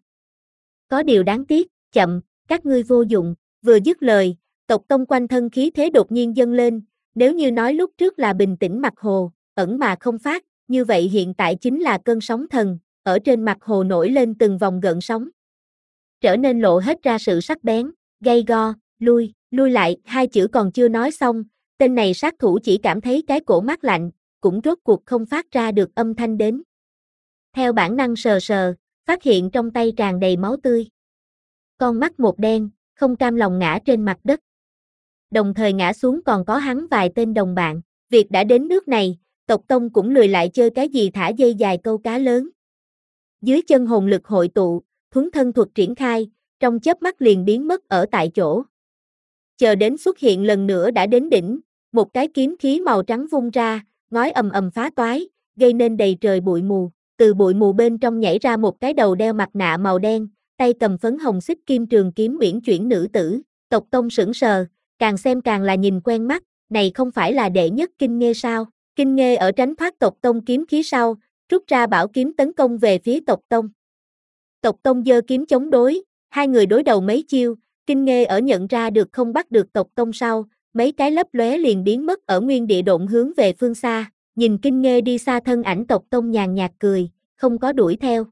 Có điều đáng tiếc, chậm, các ngươi vô dụng, vừa dứt lời, tộc tông quanh thân khí thế đột nhiên dâng lên, nếu như nói lúc trước là bình tĩnh mặt hồ, ẩn mà không phát, như vậy hiện tại chính là cơn sóng thần, ở trên mặt hồ nổi lên từng vòng gợn sóng. Trở nên lộ hết ra sự sắc bén, gay go, lui, lui lại, hai chữ còn chưa nói xong, tên này sát thủ chỉ cảm thấy cái cổ mát lạnh, cũng rốt cuộc không phát ra được âm thanh đến. Theo bản năng sờ sờ, phát hiện trong tay tràn đầy máu tươi. Con mắt một đen, không cam lòng ngã trên mặt đất. Đồng thời ngã xuống còn có hắn vài tên đồng bạn, việc đã đến nước này, tộc tông cũng lười lại chơi cái gì thả dây dài câu cá lớn. Dưới chân hồn lực hội tụ, thuấn thân thuật triển khai, trong chớp mắt liền biến mất ở tại chỗ. Chờ đến xuất hiện lần nữa đã đến đỉnh, một cái kiếm khí màu trắng vung ra, ngói ầm ầm phá toái, gây nên đầy trời bụi mù, từ bụi mù bên trong nhảy ra một cái đầu đeo mặt nạ màu đen, tay cầm phấn hồng xích kim trường kiếm uyển chuyển nữ tử, tộc tông sững sờ, càng xem càng là nhìn quen mắt, này không phải là đệ nhất Kinh Nghê sao? Kinh Nghê ở tránh thoát tộc tông kiếm khí sau, rút ra bảo kiếm tấn công về phía tộc tông. Tộc tông giơ kiếm chống đối, hai người đối đầu mấy chiêu, Kinh Nghê ở nhận ra được không bắt được tộc tông sau, mấy cái lấp lóe liền biến mất ở nguyên địa độn hướng về phương xa, nhìn Kinh Nghê đi xa thân ảnh tộc tông nhàn nhạt cười, không có đuổi theo.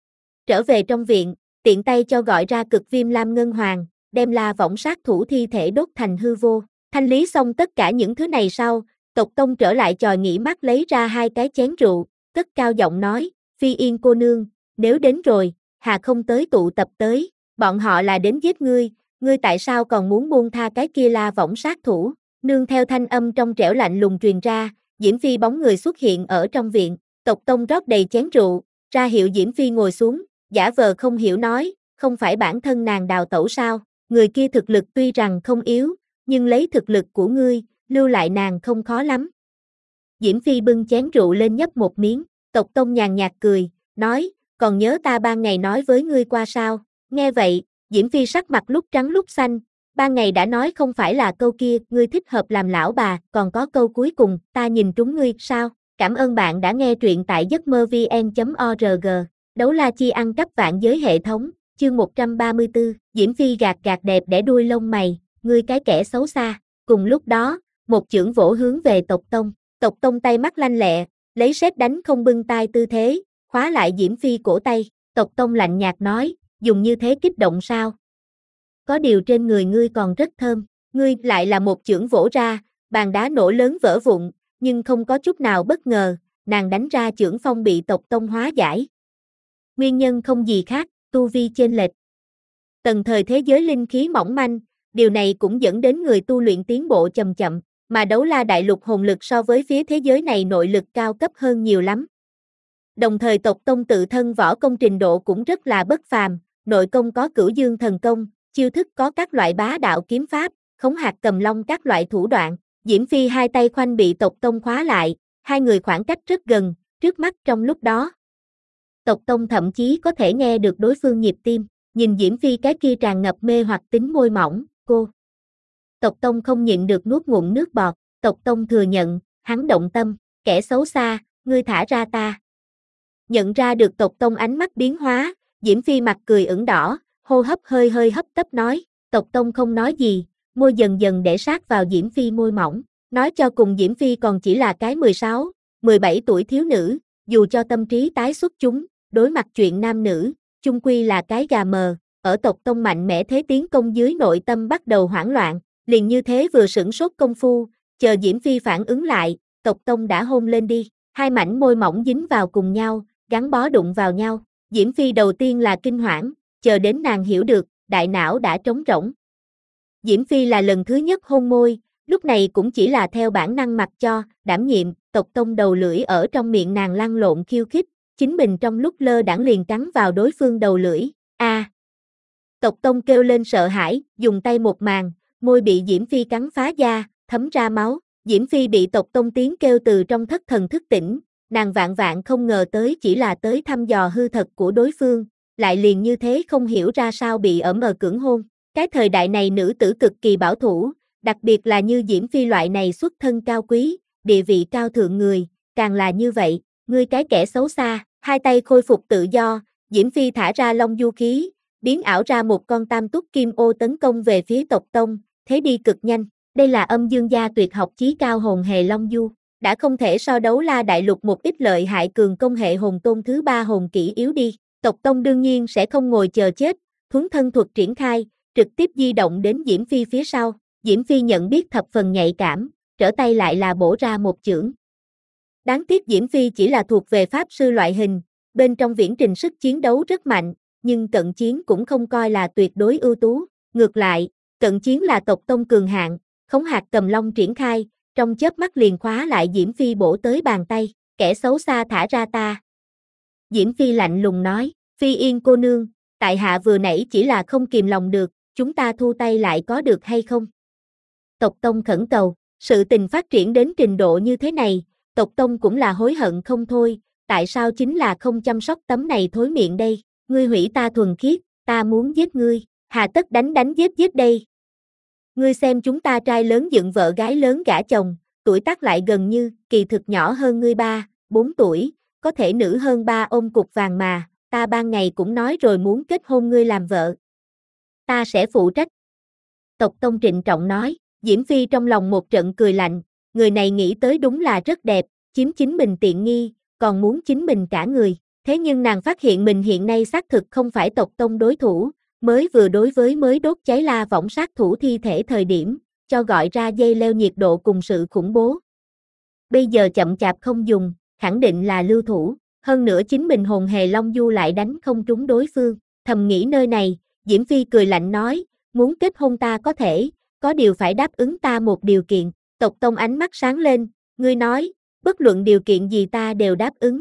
Trở về trong viện, tiện tay cho gọi ra cực viêm lam ngân hoàng, đem La Võng sát thủ thi thể đốt thành hư vô, thanh lý xong tất cả những thứ này sau, tộc tông trở lại chòi nghỉ mát lấy ra hai cái chén rượu, cất cao giọng nói, Phi Yên cô nương, nếu đến rồi, hà không tới tụ tập tới, bọn họ là đến giết ngươi, ngươi tại sao còn muốn buông tha cái kia La Võng sát thủ, nương theo thanh âm trong trẻo lạnh lùng truyền ra, Diễm Phi bóng người xuất hiện ở trong viện, tộc tông rót đầy chén rượu, ra hiệu Diễm Phi ngồi xuống, giả vờ không hiểu nói, không phải bản thân nàng đào tẩu sao, người kia thực lực tuy rằng không yếu, nhưng lấy thực lực của ngươi, lưu lại nàng không khó lắm. Diễm Phi bưng chén rượu lên nhấp một miếng, tộc tông nhàn nhạt cười, nói, còn nhớ ta ban ngày nói với ngươi qua sao, nghe vậy, Diễm Phi sắc mặt lúc trắng lúc xanh, ban ngày đã nói không phải là câu kia, ngươi thích hợp làm lão bà, còn có câu cuối cùng, ta nhìn trúng ngươi, sao, cảm ơn bạn đã nghe truyện tại giấc mơ vn chấm org. Đấu la chi ăn cắp vạn giới hệ thống, chương một trăm ba mươi tư, Diễm Phi gạt gạt đẹp đẽ đuôi lông mày, ngươi cái kẻ xấu xa. Cùng lúc đó, một chưởng vỗ hướng về Tộc Tông. Tộc Tông tay mắt lanh lẹ, lấy sét đánh không bưng tai tư thế, khóa lại Diễm Phi cổ tay. Tộc Tông lạnh nhạt nói, dùng như thế kích động sao? Có điều trên người ngươi còn rất thơm. Ngươi lại là một chưởng vỗ ra, bàn đá nổ lớn vỡ vụn, nhưng không có chút nào bất ngờ, nàng đánh ra chưởng phong bị Tộc Tông hóa giải. Nguyên nhân không gì khác, tu vi chênh lệch. Tầng thời thế giới linh khí mỏng manh, điều này cũng dẫn đến người tu luyện tiến bộ chậm chậm, mà đấu la đại lục hồn lực so với phía thế giới này nội lực cao cấp hơn nhiều lắm. Đồng thời Tộc Tông tự thân võ công trình độ cũng rất là bất phàm, nội công có Cửu Dương thần công, chiêu thức có các loại bá đạo kiếm pháp, khống hạt cầm long các loại thủ đoạn. Diễm Phi hai tay khoanh bị Tộc Tông khóa lại, hai người khoảng cách rất gần, trước mắt trong lúc đó. Tộc Tông thậm chí có thể nghe được đối phương nhịp tim, nhìn Diễm Phi cái kia tràn ngập mê hoặc tính môi mỏng, cô. Tộc Tông không nhịn được nuốt ngụm nước bọt, Tộc Tông thừa nhận, hắn động tâm, kẻ xấu xa, ngươi thả ra ta. Nhận ra được Tộc Tông ánh mắt biến hóa, Diễm Phi mặt cười ửng đỏ, hô hấp hơi hơi hấp tấp nói, Tộc Tông không nói gì, môi dần dần để sát vào Diễm Phi môi mỏng, nói cho cùng Diễm Phi còn chỉ là cái mười sáu, mười bảy tuổi thiếu nữ, dù cho tâm trí tái xuất chúng, đối mặt chuyện nam nữ, chung quy là cái gà mờ, ở Tộc Tông mạnh mẽ thế tiến công dưới nội tâm bắt đầu hoảng loạn, liền như thế vừa sửng sốt công phu, chờ Diễm Phi phản ứng lại, Tộc Tông đã hôn lên đi, hai mảnh môi mỏng dính vào cùng nhau, gắn bó đụng vào nhau, Diễm Phi đầu tiên là kinh hoảng, chờ đến nàng hiểu được, đại não đã trống rỗng. Diễm Phi là lần thứ nhất hôn môi, lúc này cũng chỉ là theo bản năng mặc cho, đảm nhiệm, Tộc Tông đầu lưỡi ở trong miệng nàng lăn lộn khiêu khích, chính mình trong lúc lơ đãng liền cắn vào đối phương đầu lưỡi, a. À. Tộc Tông kêu lên sợ hãi, dùng tay một màn, môi bị Diễm Phi cắn phá da, thấm ra máu, Diễm Phi bị Tộc Tông tiếng kêu từ trong thất thần thức tỉnh, nàng vạn vạn không ngờ tới chỉ là tới thăm dò hư thật của đối phương, lại liền như thế không hiểu ra sao bị ẩm ờ cưỡng hôn. Cái thời đại này nữ tử cực kỳ bảo thủ, đặc biệt là như Diễm Phi loại này xuất thân cao quý, địa vị cao thượng người, càng là như vậy, ngươi cái kẻ xấu xa, hai tay khôi phục tự do, Diễm Phi thả ra long du khí, biến ảo ra một con tam túc kim ô tấn công về phía Tộc Tông, thế đi cực nhanh, đây là âm dương gia tuyệt học chí cao hồn hề long du, đã không thể so đấu la đại lục một ít lợi hại cường công hệ hồn tôn thứ ba hồn kỹ yếu đi, Tộc Tông đương nhiên sẽ không ngồi chờ chết, thuấn thân thuật triển khai, trực tiếp di động đến Diễm Phi phía sau, Diễm Phi nhận biết thập phần nhạy cảm, trở tay lại là bổ ra một chưởng. Đáng tiếc Diễm Phi chỉ là thuộc về pháp sư loại hình, bên trong viễn trình sức chiến đấu rất mạnh, nhưng cận chiến cũng không coi là tuyệt đối ưu tú, ngược lại, cận chiến là Tộc Tông cường hạng, khống hạt cầm long triển khai, trong chớp mắt liền khóa lại Diễm Phi bổ tới bàn tay, kẻ xấu xa thả ra ta. Diễm Phi lạnh lùng nói, Phi Yên cô nương, tại hạ vừa nãy chỉ là không kìm lòng được, chúng ta thu tay lại có được hay không? Tộc Tông khẩn cầu, sự tình phát triển đến trình độ như thế này, Tộc Tông cũng là hối hận không thôi, tại sao chính là không chăm sóc tấm này thối miệng đây, ngươi hủy ta thuần khiết, ta muốn giết ngươi, hà tất đánh đánh giết giết đây. Ngươi xem chúng ta trai lớn dựng vợ gái lớn gả chồng, tuổi tác lại gần như, kỳ thực nhỏ hơn ngươi ba, bốn tuổi, có thể nữ hơn ba ôm cục vàng mà, ta ban ngày cũng nói rồi muốn kết hôn ngươi làm vợ. Ta sẽ phụ trách. Tộc Tông trịnh trọng nói, Diễm Phi trong lòng một trận cười lạnh, người này nghĩ tới đúng là rất đẹp, chiếm chính mình tiện nghi, còn muốn chính mình cả người, thế nhưng nàng phát hiện mình hiện nay xác thực không phải Tộc Tông đối thủ, mới vừa đối với mới đốt cháy la võng sát thủ thi thể thời điểm, cho gọi ra dây leo nhiệt độ cùng sự khủng bố. Bây giờ chậm chạp không dùng, khẳng định là lưu thủ, hơn nữa chính mình hồn hề long du lại đánh không trúng đối phương, thầm nghĩ nơi này, Diễm Phi cười lạnh nói, muốn kết hôn ta có thể, có điều phải đáp ứng ta một điều kiện, Tộc Tông ánh mắt sáng lên, ngươi nói, bất luận điều kiện gì ta đều đáp ứng.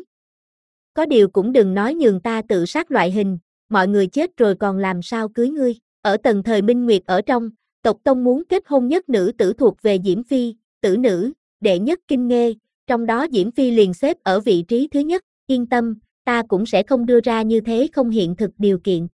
Có điều cũng đừng nói nhường ta tự sát loại hình, mọi người chết rồi còn làm sao cưới ngươi, ở tầng thời Minh Nguyệt ở trong, Tộc Tông muốn kết hôn nhất nữ tử thuộc về Diễm Phi, tử nữ, đệ nhất kinh nghê, trong đó Diễm Phi liền xếp ở vị trí thứ nhất, yên tâm, ta cũng sẽ không đưa ra như thế không hiện thực điều kiện.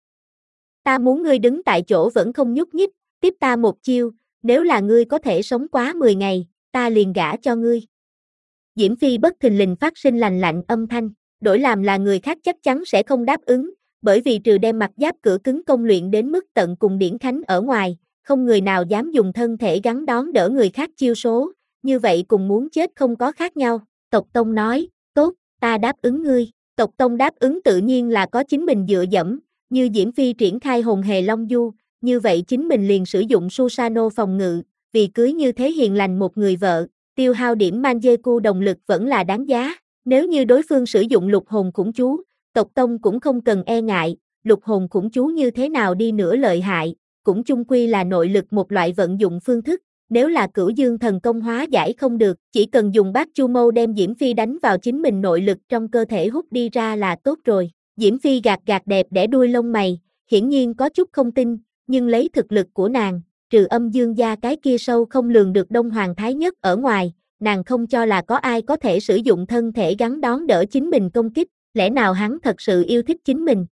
Ta muốn ngươi đứng tại chỗ vẫn không nhúc nhích, tiếp ta một chiêu, nếu là ngươi có thể sống quá mười ngày, ta liền gả cho ngươi. Diễm Phi bất thình lình phát sinh lành lạnh âm thanh, đổi làm là người khác chắc chắn sẽ không đáp ứng, bởi vì trừ đem mặt giáp cửa cứng công luyện đến mức tận cùng điển khánh ở ngoài, không người nào dám dùng thân thể gắn đón đỡ người khác chiêu số, như vậy cùng muốn chết không có khác nhau. Tộc Tông nói, tốt, ta đáp ứng ngươi. Tộc Tông đáp ứng tự nhiên là có chính mình dựa dẫm, như Diễm Phi triển khai hồn hề Long Du, như vậy chính mình liền sử dụng Susano phòng ngự, vì cưới như thế hiền lành một người vợ, tiêu hao điểm Manjeku đồng lực vẫn là đáng giá. Nếu như đối phương sử dụng lục hồn khủng chú, tộc Tông cũng không cần e ngại, lục hồn khủng chú như thế nào đi nữa lợi hại, cũng chung quy là nội lực một loại vận dụng phương thức, nếu là Cửu Dương thần công hóa giải không được, chỉ cần dùng bát chu mâu đem Diễm Phi đánh vào chính mình nội lực trong cơ thể hút đi ra là tốt rồi. Diễm Phi gạt gạt đẹp đẽ đuôi lông mày, hiển nhiên có chút không tin, nhưng lấy thực lực của nàng, trừ Âm Dương gia cái kia sâu không lường được Đông Hoàng Thái Nhất ở ngoài, nàng không cho là có ai có thể sử dụng thân thể gắn đón đỡ chính mình công kích, lẽ nào hắn thật sự yêu thích chính mình?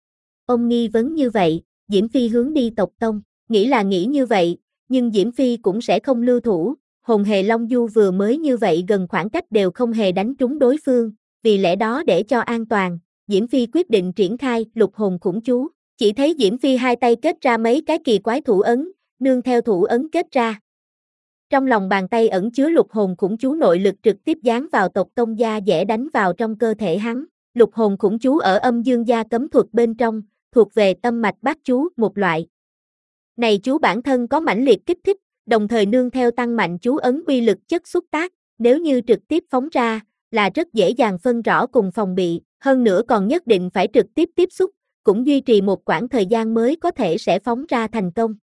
Ông nghi vấn như vậy, Diễm Phi hướng đi tộc Tông, nghĩ là nghĩ như vậy, nhưng Diễm Phi cũng sẽ không lưu thủ, hồn hề Long Du vừa mới như vậy gần khoảng cách đều không hề đánh trúng đối phương, vì lẽ đó để cho an toàn, Diễm Phi quyết định triển khai lục hồn khủng chú, chỉ thấy Diễm Phi hai tay kết ra mấy cái kỳ quái thủ ấn, nương theo thủ ấn kết ra. Trong lòng bàn tay ẩn chứa lục hồn khủng chú nội lực trực tiếp dán vào tộc Tông gia dễ đánh vào trong cơ thể hắn. Lục hồn khủng chú ở Âm Dương gia cấm thuật bên trong, thuộc về tâm mạch bát chú một loại. Này chú bản thân có mãnh liệt kích thích, đồng thời nương theo tăng mạnh chú ấn uy lực chất xúc tác, nếu như trực tiếp phóng ra, là rất dễ dàng phân rõ cùng phòng bị, hơn nữa còn nhất định phải trực tiếp tiếp xúc, cũng duy trì một quãng thời gian mới có thể sẽ phóng ra thành công.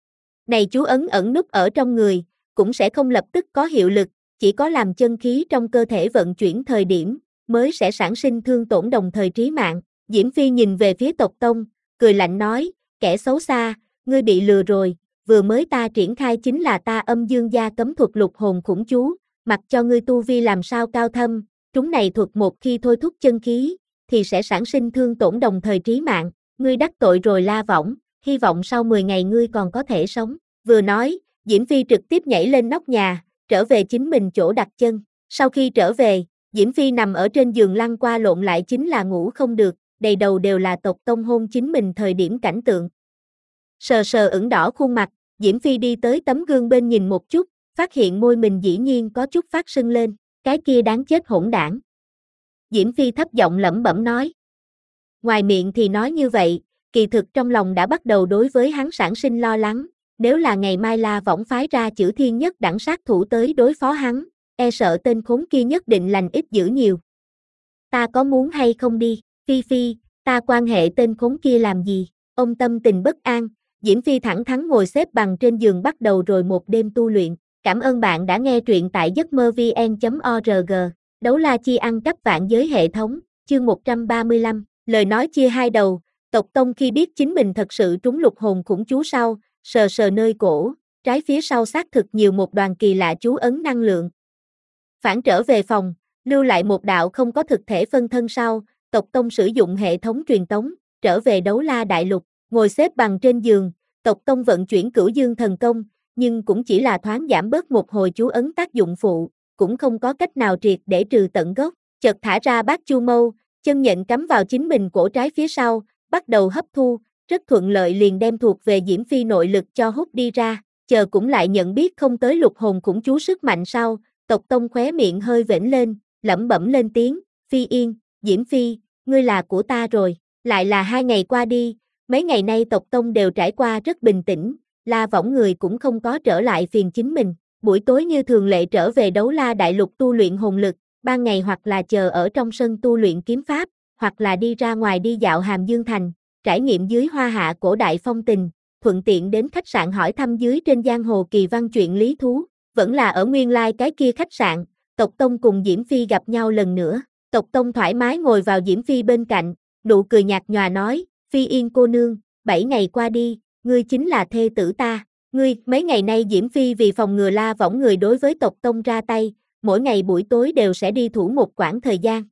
Này chú ấn ẩn núp ở trong người, cũng sẽ không lập tức có hiệu lực, chỉ có làm chân khí trong cơ thể vận chuyển thời điểm, mới sẽ sản sinh thương tổn đồng thời trí mạng. Diễm Phi nhìn về phía tộc Tông, cười lạnh nói, kẻ xấu xa, ngươi bị lừa rồi, vừa mới ta triển khai chính là ta Âm Dương gia cấm thuật lục hồn khủng chú, mặc cho ngươi tu vi làm sao cao thâm, chúng này thuật một khi thôi thúc chân khí, thì sẽ sản sinh thương tổn đồng thời trí mạng, ngươi đắc tội rồi La Võng, hy vọng sau mười ngày ngươi còn có thể sống. Vừa nói, Diễm Phi trực tiếp nhảy lên nóc nhà, trở về chính mình chỗ đặt chân, sau khi trở về, Diễm Phi nằm ở trên giường lăn qua lộn lại chính là ngủ không được, đầy đầu đều là tộc Tông hôn chính mình thời điểm cảnh tượng. Sờ sờ ửng đỏ khuôn mặt, Diễm Phi đi tới tấm gương bên nhìn một chút, phát hiện môi mình dĩ nhiên có chút phát sưng lên, cái kia đáng chết hỗn đảng. Diễm Phi thấp giọng lẩm bẩm nói. Ngoài miệng thì nói như vậy, kỳ thực trong lòng đã bắt đầu đối với hắn sản sinh lo lắng, nếu là ngày mai La Võng phái ra Chử Thiên nhất đẳng sát thủ tới đối phó hắn, e sợ tên khốn kia nhất định lành ít dữ nhiều. Ta có muốn hay không đi, Phi Phi, ta quan hệ tên khốn kia làm gì, ông tâm tình bất an, Diễm Phi thẳng thắn ngồi xếp bằng trên giường bắt đầu rồi một đêm tu luyện. Cảm ơn bạn đã nghe truyện tại giấc mơ vn chấm org, đấu la chi ăn cắp vạn giới hệ thống, chương một trăm ba mươi lăm, lời nói chia hai đầu, tộc Tông khi biết chính mình thật sự trúng lục hồn khủng chú sau, sờ sờ nơi cổ, trái phía sau xác thực nhiều một đoàn kỳ lạ chú ấn năng lượng. Phản trở về phòng, lưu lại một đạo không có thực thể phân thân sau, tộc Tông sử dụng hệ thống truyền tống, trở về đấu la đại lục, ngồi xếp bằng trên giường, tộc Tông vận chuyển Cửu Dương thần công, nhưng cũng chỉ là thoáng giảm bớt một hồi chú ấn tác dụng phụ, cũng không có cách nào triệt để trừ tận gốc, chợt thả ra bát chu mâu, chân nhện cắm vào chính mình cổ trái phía sau, bắt đầu hấp thu, rất thuận lợi liền đem thuộc về Diễm Phi nội lực cho hút đi ra, chờ cũng lại nhận biết không tới lục hồn khủng chú sức mạnh sau, tộc Tông khóe miệng hơi vểnh lên, lẩm bẩm lên tiếng, Phi Yên, Diễm Phi, ngươi là của ta rồi, lại là hai ngày qua đi, mấy ngày nay tộc Tông đều trải qua rất bình tĩnh, La Võng người cũng không có trở lại phiền chính mình, buổi tối như thường lệ trở về đấu la đại lục tu luyện hồn lực, ban ngày hoặc là chờ ở trong sân tu luyện kiếm pháp, hoặc là đi ra ngoài đi dạo Hàm Dương Thành, trải nghiệm dưới hoa hạ cổ đại phong tình, thuận tiện đến khách sạn hỏi thăm dưới trên giang hồ kỳ văn chuyện lý thú, vẫn là ở nguyên lai cái kia khách sạn, tộc Tông cùng Diễm Phi gặp nhau lần nữa, tộc Tông thoải mái ngồi vào Diễm Phi bên cạnh, nụ cười nhạt nhòa nói, Phi Yên cô nương, bảy ngày qua đi, ngươi chính là thê tử ta, ngươi, mấy ngày nay Diễm Phi vì phòng ngừa La Võng người đối với tộc Tông ra tay, mỗi ngày buổi tối đều sẽ đi thủ một quãng thời gian.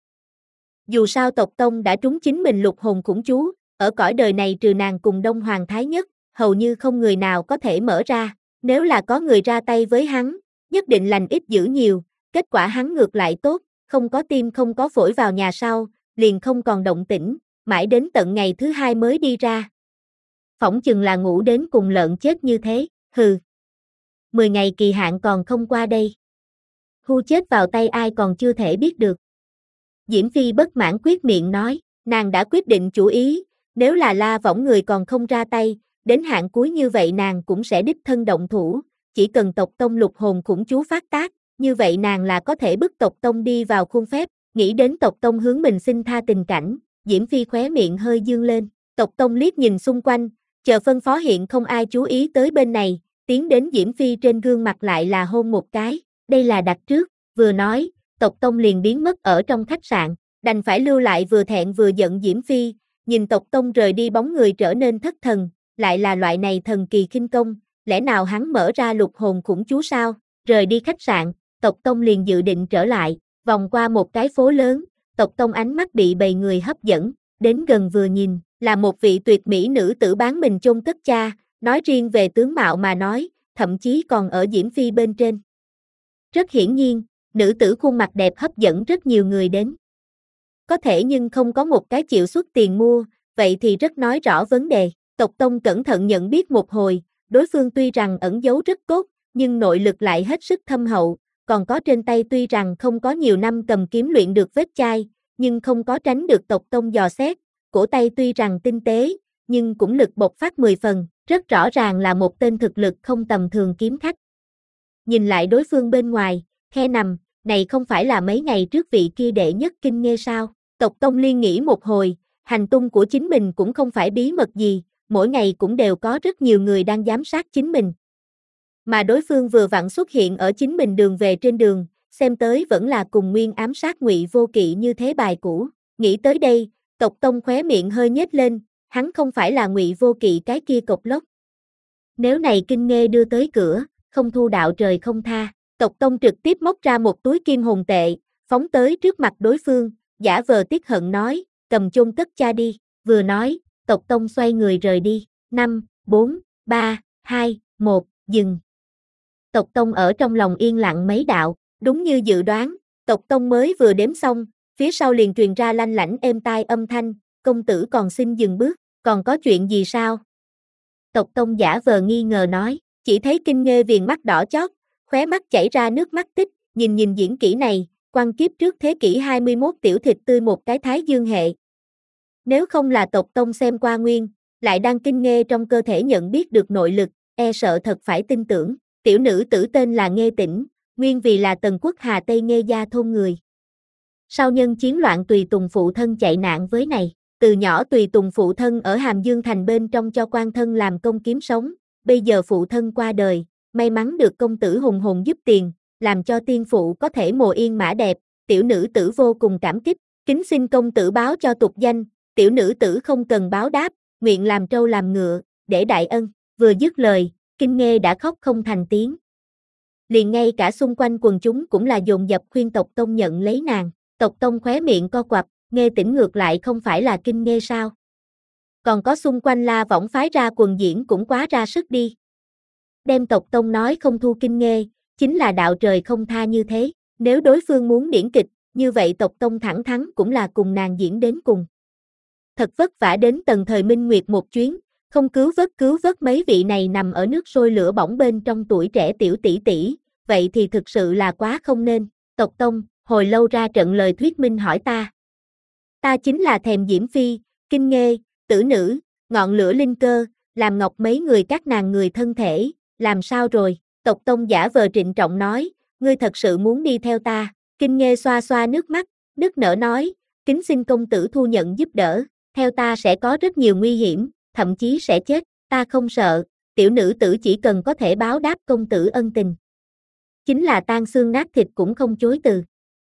Dù sao tộc Tông đã trúng chính mình lục hồn khủng chú, ở cõi đời này trừ nàng cùng Đông Hoàng Thái Nhất, hầu như không người nào có thể mở ra, nếu là có người ra tay với hắn, nhất định lành ít dữ nhiều, kết quả hắn ngược lại tốt, không có tim không có phổi vào nhà sau, liền không còn động tĩnh, mãi đến tận ngày thứ hai mới đi ra. Phỏng chừng là ngủ đến cùng lợn chết như thế, hừ. Mười ngày kỳ hạn còn không qua đây. Hu chết vào tay ai còn chưa thể biết được. Diễm Phi bất mãn quyết miệng nói, nàng đã quyết định chủ ý, nếu là La Võng người còn không ra tay, đến hạn cuối như vậy nàng cũng sẽ đích thân động thủ, chỉ cần tộc tông lục hồn khủng chú phát tác, như vậy nàng là có thể bức tộc tông đi vào khuôn phép, nghĩ đến tộc tông hướng mình xin tha tình cảnh, Diễm Phi khóe miệng hơi dương lên, tộc tông liếc nhìn xung quanh, chờ phân phó hiện không ai chú ý tới bên này, tiến đến Diễm Phi trên gương mặt lại là hôn một cái, đây là đặt trước, vừa nói, tộc tông liền biến mất ở trong khách sạn, đành phải lưu lại vừa thẹn vừa giận Diễm Phi, nhìn tộc tông rời đi bóng người trở nên thất thần, lại là loại này thần kỳ khinh công, lẽ nào hắn mở ra lục hồn khủng chú sao, rời đi khách sạn, tộc tông liền dự định trở lại, vòng qua một cái phố lớn, tộc tông ánh mắt bị bầy người hấp dẫn, đến gần vừa nhìn, là một vị tuyệt mỹ nữ tử bán mình chôn cất cha, nói riêng về tướng mạo mà nói, thậm chí còn ở Diễm Phi bên trên. Rất hiển nhiên, nữ tử khuôn mặt đẹp hấp dẫn rất nhiều người đến. Có thể nhưng không có một cái chịu xuất tiền mua, vậy thì rất nói rõ vấn đề. Tộc tông cẩn thận nhận biết một hồi, đối phương tuy rằng ẩn giấu rất tốt, nhưng nội lực lại hết sức thâm hậu, còn có trên tay tuy rằng không có nhiều năm cầm kiếm luyện được vết chai, nhưng không có tránh được tộc tông dò xét, cổ tay tuy rằng tinh tế, nhưng cũng lực bộc phát mười phần, rất rõ ràng là một tên thực lực không tầm thường kiếm khách. Nhìn lại đối phương bên ngoài, khe nằm, này không phải là mấy ngày trước vị kia đệ nhất Kinh Nghê sao? Tộc tông liên nghĩ một hồi, hành tung của chính mình cũng không phải bí mật gì, mỗi ngày cũng đều có rất nhiều người đang giám sát chính mình. Mà đối phương vừa vặn xuất hiện ở chính mình đường về trên đường, xem tới vẫn là cùng nguyên ám sát Ngụy Vô Kỵ như thế bài cũ. Nghĩ tới đây, tộc tông khóe miệng hơi nhếch lên, hắn không phải là Ngụy Vô Kỵ cái kia cục lốc. Nếu này Kinh Nghê đưa tới cửa, không thu đạo trời không tha, tộc tông trực tiếp móc ra một túi kim hồn tệ, phóng tới trước mặt đối phương, giả vờ tiếc hận nói, cầm chôn cất cha đi, vừa nói, tộc tông xoay người rời đi, năm, bốn, ba, hai, một, dừng. Tộc tông ở trong lòng yên lặng mấy đạo, đúng như dự đoán, tộc tông mới vừa đếm xong, phía sau liền truyền ra lanh lảnh êm tai âm thanh, công tử còn xin dừng bước, còn có chuyện gì sao? Tộc tông giả vờ nghi ngờ nói, chỉ thấy Kinh Nghê viền mắt đỏ chót, khóe mắt chảy ra nước mắt tích, nhìn nhìn diễn kỹ này, quan kiếp trước thế kỷ hai mươi mốt tiểu thịt tươi một cái thái dương hệ. Nếu không là tộc tông xem qua nguyên, lại đang Kinh Nghê trong cơ thể nhận biết được nội lực, e sợ thật phải tin tưởng, tiểu nữ tử tên là Nghê Tĩnh, nguyên vì là Tần Quốc Hà Tây Nghê gia thôn người. Sau nhân chiến loạn tùy tùng phụ thân chạy nạn với này, từ nhỏ tùy tùng phụ thân ở Hàm Dương thành bên trong cho quan thân làm công kiếm sống, bây giờ phụ thân qua đời, may mắn được công tử hùng hùng giúp tiền, làm cho tiên phụ có thể mồ yên mã đẹp, tiểu nữ tử vô cùng cảm kích, kính xin công tử báo cho tục danh, tiểu nữ tử không cần báo đáp, nguyện làm trâu làm ngựa, để đại ân, vừa dứt lời, Kinh Nghê đã khóc không thành tiếng. Liền ngay cả xung quanh quần chúng cũng là dồn dập khuyên tộc tông nhận lấy nàng, tộc tông khóe miệng co quặp, Nghê Tĩnh ngược lại không phải là Kinh Nghê sao? Còn có xung quanh La Võng phái ra quần diễn cũng quá ra sức đi. Đem tộc tông nói không thu Kinh Nghê, chính là đạo trời không tha như thế, nếu đối phương muốn điển kịch, như vậy tộc tông thẳng thắn cũng là cùng nàng diễn đến cùng. Thật vất vả đến tầng thời Minh Nguyệt một chuyến, không cứu vớt cứu vớt mấy vị này nằm ở nước sôi lửa bỏng bên trong tuổi trẻ tiểu tỷ tỷ, vậy thì thực sự là quá không nên. Tộc tông, hồi lâu ra trận lời thuyết minh hỏi ta. Ta chính là thèm Diễm Phi, Kinh Nghê, tử nữ, ngọn lửa linh cơ, làm ngọc mấy người các nàng người thân thể, làm sao rồi? Tộc tông giả vờ trịnh trọng nói, ngươi thật sự muốn đi theo ta. Kinh Nghê xoa xoa nước mắt, nức nở nói, kính xin công tử thu nhận giúp đỡ, theo ta sẽ có rất nhiều nguy hiểm, thậm chí sẽ chết, ta không sợ, tiểu nữ tử chỉ cần có thể báo đáp công tử ân tình. Chính là tan xương nát thịt cũng không chối từ.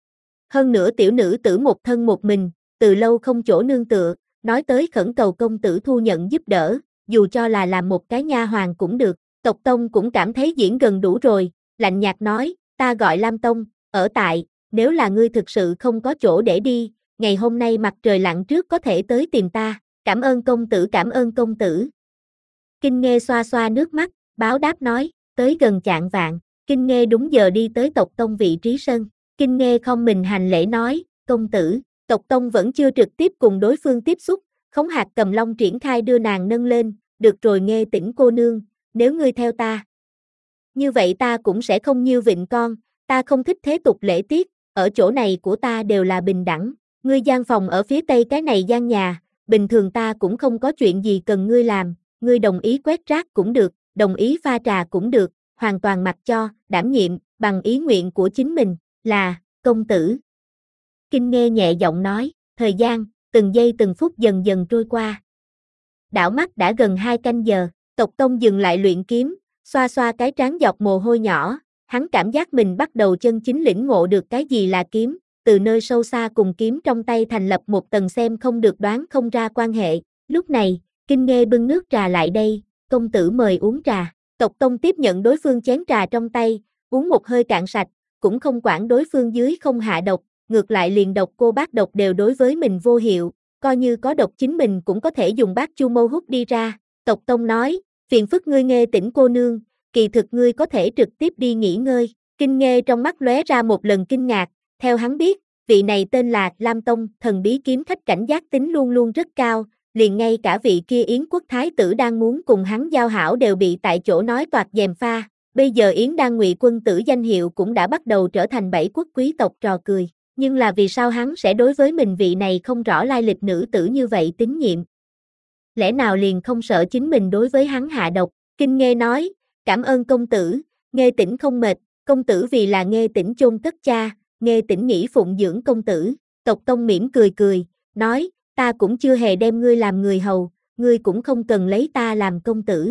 Hơn nữa tiểu nữ tử một thân một mình, từ lâu không chỗ nương tựa, nói tới khẩn cầu công tử thu nhận giúp đỡ, dù cho là làm một cái nha hoàn cũng được. Tộc tông cũng cảm thấy diễn gần đủ rồi, lạnh nhạt nói, ta gọi Lam Tông, ở tại, nếu là ngươi thực sự không có chỗ để đi, ngày hôm nay mặt trời lặn trước có thể tới tìm ta, cảm ơn công tử cảm ơn công tử. Kinh Nghê xoa xoa nước mắt, báo đáp nói, tới gần chạng vạn, Kinh Nghê đúng giờ đi tới tộc tông vị trí sân, Kinh Nghê không mình hành lễ nói, công tử, Tộc Tông vẫn chưa trực tiếp cùng đối phương tiếp xúc, Khống Hạc Cầm Long triển khai đưa nàng nâng lên, được rồi Nghê Tĩnh cô nương, nếu ngươi theo ta. Như vậy ta cũng sẽ không nhiêu vịnh con, ta không thích thế tục lễ tiết, ở chỗ này của ta đều là bình đẳng, ngươi gian phòng ở phía tây cái này gian nhà, bình thường ta cũng không có chuyện gì cần ngươi làm, ngươi đồng ý quét rác cũng được, đồng ý pha trà cũng được, hoàn toàn mặc cho, đảm nhiệm, bằng ý nguyện của chính mình, là, công tử. Kinh Nghê nhẹ giọng nói, thời gian, từng giây từng phút dần dần trôi qua. Đảo mắt đã gần hai canh giờ, Tộc Tông dừng lại luyện kiếm, xoa xoa cái trán dọc mồ hôi nhỏ, hắn cảm giác mình bắt đầu chân chính lĩnh ngộ được cái gì là kiếm, từ nơi sâu xa cùng kiếm trong tay thành lập một tầng xem không được đoán không ra quan hệ. Lúc này, Kinh Nghê bưng nước trà lại đây, công tử mời uống trà. Tộc Tông tiếp nhận đối phương chén trà trong tay, uống một hơi cạn sạch, cũng không quản đối phương dưới không hạ độc, ngược lại liền độc cô bác độc đều đối với mình vô hiệu, coi như có độc chính mình cũng có thể dùng bát chu mâu hút đi ra. Tộc Tông nói, phiền phức ngươi Nghê Tĩnh cô nương, kỳ thực ngươi có thể trực tiếp đi nghỉ ngơi. Kinh Nghê trong mắt lóe ra một lần kinh ngạc, theo hắn biết, vị này tên là Lam Tông, thần bí kiếm khách cảnh giác tính luôn luôn rất cao, liền ngay cả vị kia Yến quốc thái tử đang muốn cùng hắn giao hảo đều bị tại chỗ nói toạc gièm pha, bây giờ Yến Đan Ngụy quân tử danh hiệu cũng đã bắt đầu trở thành bảy quốc quý tộc trò cười, nhưng là vì sao hắn sẽ đối với mình vị này không rõ lai lịch nữ tử như vậy tín nhiệm? Lẽ nào liền không sợ chính mình đối với hắn hạ độc? Kinh Nghê nói, cảm ơn công tử, Nghê Tĩnh không mệt, công tử vì là Nghê Tĩnh chôn cất cha, Nghê Tĩnh nghĩ phụng dưỡng công tử. Tộc Tông mỉm cười cười, nói, ta cũng chưa hề đem ngươi làm người hầu, ngươi cũng không cần lấy ta làm công tử.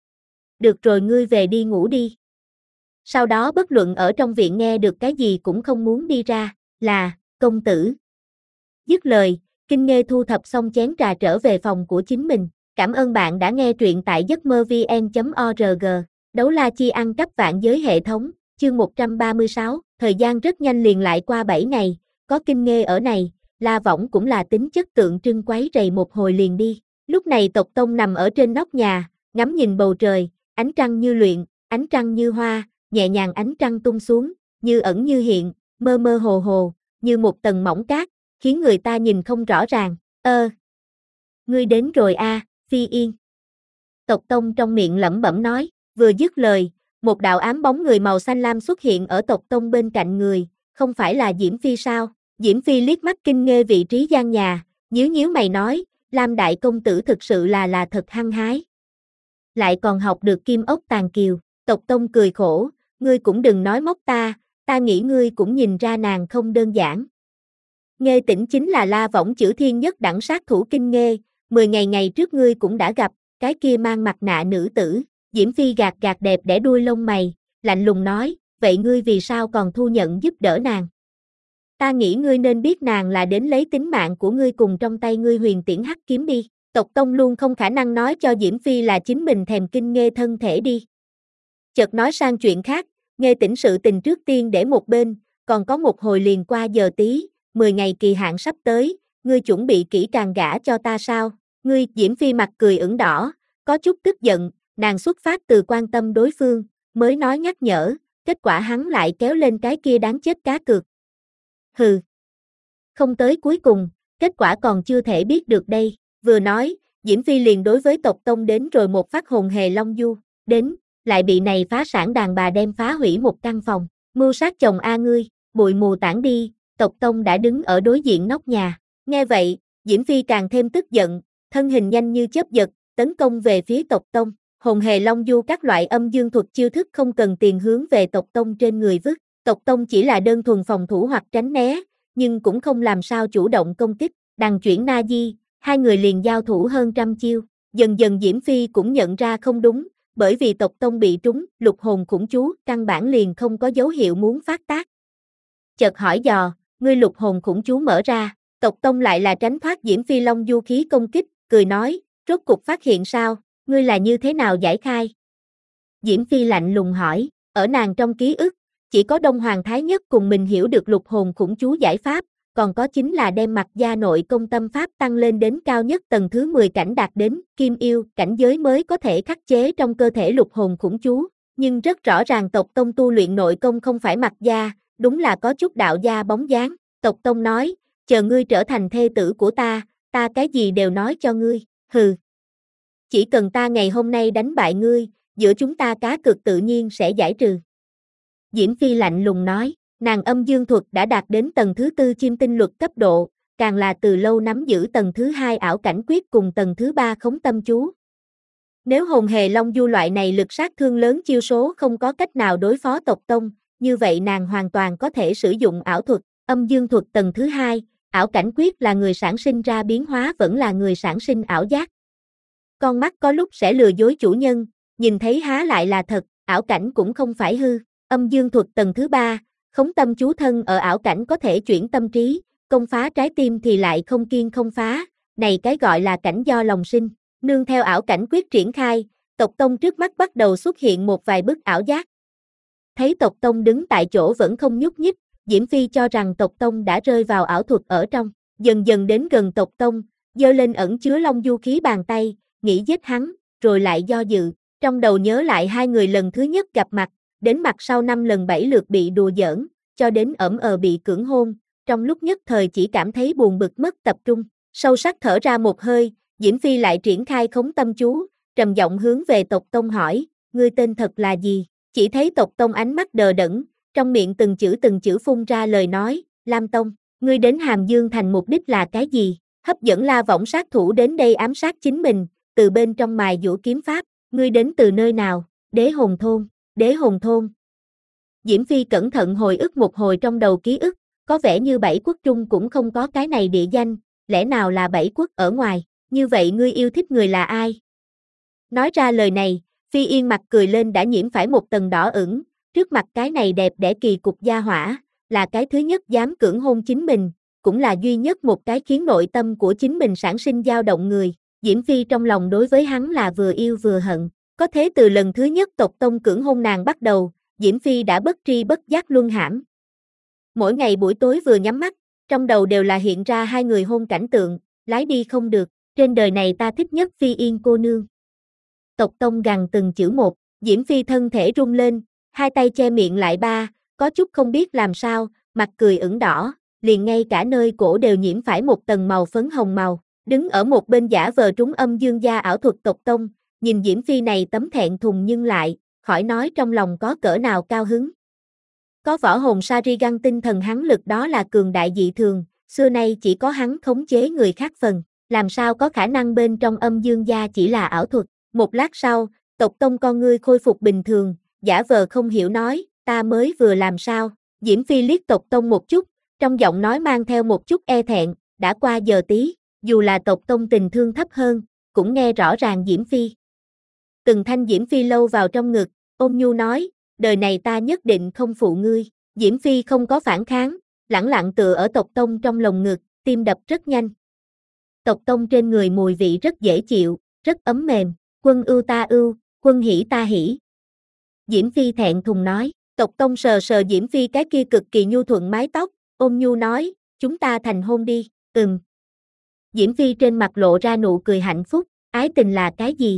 Được rồi ngươi về đi ngủ đi. Sau đó bất luận ở trong viện nghe được cái gì cũng không muốn đi ra, là, công tử. Dứt lời, Kinh Nghê thu thập xong chén trà trở về phòng của chính mình. Cảm ơn bạn đã nghe truyện tại giấc mơ vn chấm org. Đấu la chi ăn cắp vạn giới hệ thống, chương một trăm ba mươi sáu, thời gian rất nhanh liền lại qua bảy ngày, có Kinh Nghê ở này, La Võng cũng là tính chất tượng trưng quấy rầy một hồi liền đi. Lúc này Tộc Tông nằm ở trên nóc nhà, ngắm nhìn bầu trời, ánh trăng như luyện, ánh trăng như hoa, nhẹ nhàng ánh trăng tung xuống, như ẩn như hiện, mơ mơ hồ hồ, như một tầng mỏng cát, khiến người ta nhìn không rõ ràng. Ơ, ngươi đến rồi a, Phi Yên. Tộc Tông trong miệng lẩm bẩm nói, vừa dứt lời, một đạo ám bóng người màu xanh lam xuất hiện ở Tộc Tông bên cạnh người, không phải là Diễm Phi sao? Diễm Phi liếc mắt Kinh Nghê vị trí gian nhà, nhíu nhíu mày nói, Lam đại công tử thực sự là là thật hăng hái. Lại còn học được kim ốc tàng kiều. Tộc Tông cười khổ, ngươi cũng đừng nói móc ta, ta nghĩ ngươi cũng nhìn ra nàng không đơn giản. Nghê Tĩnh chính là La Võng chữ thiên nhất đẳng sát thủ Kinh Nghê, mười ngày ngày trước ngươi cũng đã gặp, cái kia mang mặt nạ nữ tử. Diễm Phi gạt gạt đẹp đẽ đuôi lông mày, lạnh lùng nói, vậy ngươi vì sao còn thu nhận giúp đỡ nàng? Ta nghĩ ngươi nên biết nàng là đến lấy tính mạng của ngươi cùng trong tay ngươi huyền tiễn hắc kiếm đi. Tộc Tông luôn không khả năng nói cho Diễm Phi là chính mình thèm Kinh Nghê thân thể đi. Chợt nói sang chuyện khác, Nghê Tĩnh sự tình trước tiên để một bên, còn có một hồi liền qua giờ tí, mười ngày kỳ hạn sắp tới, ngươi chuẩn bị kỹ càng gả cho ta sao? Ngươi, Diễm Phi mặt cười ửng đỏ, có chút tức giận, nàng xuất phát từ quan tâm đối phương, mới nói nhắc nhở, kết quả hắn lại kéo lên cái kia đáng chết cá cược. Hừ. Không tới cuối cùng, kết quả còn chưa thể biết được đây, vừa nói, Diễm Phi liền đối với Tộc Tông đến rồi một phát hồn hề long du, đến, lại bị này phá sản đàn bà đem phá hủy một căn phòng, mưu sát chồng a ngươi, bụi mù tản đi, Tộc Tông đã đứng ở đối diện nóc nhà, nghe vậy, Diễm Phi càng thêm tức giận, thân hình nhanh như chớp giật, tấn công về phía Tộc Tông, hồn hề long du các loại âm dương thuật chiêu thức không cần tiền hướng về Tộc Tông trên người vứt. Tộc Tông chỉ là đơn thuần phòng thủ hoặc tránh né, nhưng cũng không làm sao chủ động công kích, đằng chuyển na di, hai người liền giao thủ hơn trăm chiêu, dần dần Diễm Phi cũng nhận ra không đúng, bởi vì Tộc Tông bị trúng, lục hồn khủng chú, căn bản liền không có dấu hiệu muốn phát tác. Chợt hỏi dò, ngươi lục hồn khủng chú mở ra, Tộc Tông lại là tránh thoát Diễm Phi long du khí công kích, cười nói, rốt cục phát hiện sao, ngươi là như thế nào giải khai? Diễm Phi lạnh lùng hỏi, ở nàng trong ký ức, chỉ có Đông Hoàng Thái Nhất cùng mình hiểu được lục hồn khủng chú giải pháp, còn có chính là đem mặt gia nội công tâm pháp tăng lên đến cao nhất tầng thứ mười cảnh đạt đến kim yêu cảnh giới mới có thể khắc chế trong cơ thể lục hồn khủng chú, nhưng rất rõ ràng Tộc Tông tu luyện nội công không phải mặt gia, đúng là có chút đạo gia bóng dáng. Tộc Tông nói, chờ ngươi trở thành thê tử của ta, ta cái gì đều nói cho ngươi, hừ. Chỉ cần ta ngày hôm nay đánh bại ngươi, giữa chúng ta cá cược tự nhiên sẽ giải trừ. Diễm Phi lạnh lùng nói, nàng âm dương thuật đã đạt đến tầng thứ tư chiêm tinh luật cấp độ, càng là từ lâu nắm giữ tầng thứ hai ảo cảnh quyết cùng tầng thứ ba khống tâm chú. Nếu hồn hề long du loại này lực sát thương lớn chiêu số không có cách nào đối phó tộc tông, như vậy nàng hoàn toàn có thể sử dụng ảo thuật, âm dương thuật tầng thứ hai, ảo cảnh quyết là người sản sinh ra biến hóa vẫn là người sản sinh ảo giác. Con mắt có lúc sẽ lừa dối chủ nhân, nhìn thấy há lại là thật, ảo cảnh cũng không phải hư, âm dương thuật tầng thứ ba, khống tâm chú thân ở ảo cảnh có thể chuyển tâm trí, công phá trái tim thì lại không kiên không phá, này cái gọi là cảnh do lòng sinh, nương theo ảo cảnh quyết triển khai, tộc tông trước mắt bắt đầu xuất hiện một vài bức ảo giác. Thấy tộc tông đứng tại chỗ vẫn không nhúc nhích, Diễm Phi cho rằng tộc tông đã rơi vào ảo thuật ở trong, dần dần đến gần tộc tông, giơ lên ẩn chứa long du khí bàn tay, nghĩ giết hắn, rồi lại do dự, trong đầu nhớ lại hai người lần thứ nhất gặp mặt, đến mặt sau năm lần bảy lượt bị đùa giỡn, cho đến ẩm ờ bị cưỡng hôn, trong lúc nhất thời chỉ cảm thấy buồn bực mất tập trung, sâu sắc thở ra một hơi, Diễm Phi lại triển khai khống tâm chú, trầm giọng hướng về tộc tông hỏi, ngươi tên thật là gì? Chỉ thấy tộc tông ánh mắt đờ đẫn, trong miệng từng chữ từng chữ phun ra lời nói, Lam Tông, ngươi đến Hàm Dương thành mục đích là cái gì? Hấp dẫn La Võng sát thủ đến đây ám sát chính mình, từ bên trong mài giũa kiếm pháp, ngươi đến từ nơi nào? Đế Hồn Thôn, Đế Hồn Thôn. Diễm Phi cẩn thận hồi ức một hồi trong đầu ký ức, có vẻ như bảy quốc trung cũng không có cái này địa danh, lẽ nào là bảy quốc ở ngoài, như vậy ngươi yêu thích người là ai? Nói ra lời này, Phi Yên mặt cười lên đã nhiễm phải một tầng đỏ ửng, trước mặt cái này đẹp đẽ kỳ cục gia hỏa, là cái thứ nhất dám cưỡng hôn chính mình, cũng là duy nhất một cái khiến nội tâm của chính mình sản sinh dao động người, Diễm Phi trong lòng đối với hắn là vừa yêu vừa hận, có thế từ lần thứ nhất tộc tông cưỡng hôn nàng bắt đầu, Diễm Phi đã bất tri bất giác luân hãm. Mỗi ngày buổi tối vừa nhắm mắt, trong đầu đều là hiện ra hai người hôn cảnh tượng, lái đi không được, trên đời này ta thích nhất Phi Yên cô nương. Tộc tông gằn từng chữ một, Diễm Phi thân thể rung lên, hai tay che miệng lại ba, có chút không biết làm sao, mặt cười ửng đỏ, liền ngay cả nơi cổ đều nhiễm phải một tầng màu phấn hồng màu, đứng ở một bên giả vờ trúng âm dương gia ảo thuật tộc tông, nhìn Diễm Phi này tấm thẹn thùng nhưng lại, khỏi nói trong lòng có cỡ nào cao hứng. Có võ hồn Sharingan tinh thần hắn lực đó là cường đại dị thường, xưa nay chỉ có hắn khống chế người khác phần, làm sao có khả năng bên trong âm dương gia chỉ là ảo thuật. Một lát sau, tộc tông con ngươi khôi phục bình thường, giả vờ không hiểu nói, ta mới vừa làm sao, Diễm Phi liếc tộc tông một chút, trong giọng nói mang theo một chút e thẹn, đã qua giờ tí, dù là tộc tông tình thương thấp hơn, cũng nghe rõ ràng Diễm Phi. Từng thanh Diễm Phi lâu vào trong ngực, ôm nhu nói, đời này ta nhất định không phụ ngươi, Diễm Phi không có phản kháng, lẳng lặng tựa ở tộc tông trong lồng ngực, tim đập rất nhanh. Tộc tông trên người mùi vị rất dễ chịu, rất ấm mềm. Quân ưu ta ưu, quân hỉ ta hỉ. Diễm Phi thẹn thùng nói, tộc tông sờ sờ Diễm Phi cái kia cực kỳ nhu thuận mái tóc, ôm nhu nói, chúng ta thành hôn đi, ừm. Diễm Phi trên mặt lộ ra nụ cười hạnh phúc, ái tình là cái gì?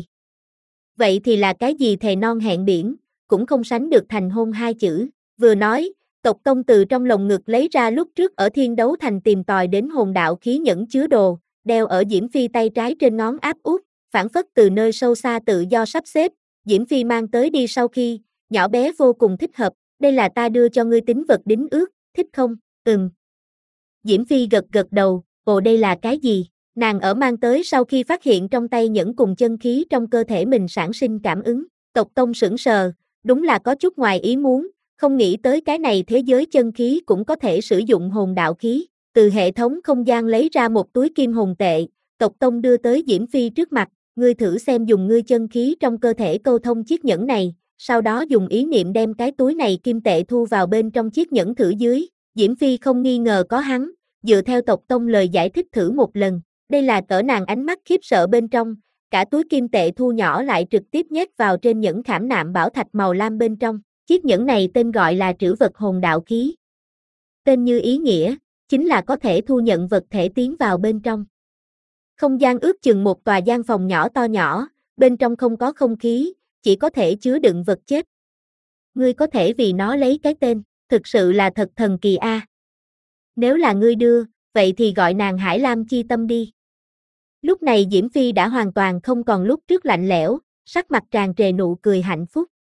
Vậy thì là cái gì thề non hẹn biển, cũng không sánh được thành hôn hai chữ, vừa nói, tộc tông từ trong lồng ngực lấy ra lúc trước ở thiên đấu thành tìm tòi đến hồn đạo khí nhẫn chứa đồ, đeo ở Diễm Phi tay trái trên ngón áp út. Phản phất từ nơi sâu xa tự do sắp xếp, Diễm Phi mang tới đi sau khi, nhỏ bé vô cùng thích hợp, đây là ta đưa cho ngươi tín vật đính ước, thích không? Ừm. Diễm Phi gật gật đầu, ồ đây là cái gì? Nàng ở mang tới sau khi phát hiện trong tay nhẫn cùng chân khí trong cơ thể mình sản sinh cảm ứng, tộc tông sững sờ, đúng là có chút ngoài ý muốn, không nghĩ tới cái này thế giới chân khí cũng có thể sử dụng hồn đạo khí, từ hệ thống không gian lấy ra một túi kim hồn tệ, tộc tông đưa tới Diễm Phi trước mặt. Ngươi thử xem dùng ngươi chân khí trong cơ thể câu thông chiếc nhẫn này, sau đó dùng ý niệm đem cái túi này kim tệ thu vào bên trong chiếc nhẫn thử dưới. Diễm Phi không nghi ngờ có hắn, dựa theo tộc tông lời giải thích thử một lần. Đây là cỡ nàng ánh mắt khiếp sợ bên trong, cả túi kim tệ thu nhỏ lại trực tiếp nhét vào trên nhẫn khảm nạm bảo thạch màu lam bên trong. Chiếc nhẫn này tên gọi là trữ vật hồn đạo khí. Tên như ý nghĩa, chính là có thể thu nhận vật thể tiến vào bên trong. Không gian ước chừng một tòa gian phòng nhỏ to nhỏ, bên trong không có không khí, chỉ có thể chứa đựng vật chết. Ngươi có thể vì nó lấy cái tên, thực sự là thật thần kỳ a. Nếu là ngươi đưa, vậy thì gọi nàng Hải Lam chi tâm đi. Lúc này Diễm Phi đã hoàn toàn không còn lúc trước lạnh lẽo, sắc mặt tràn trề nụ cười hạnh phúc.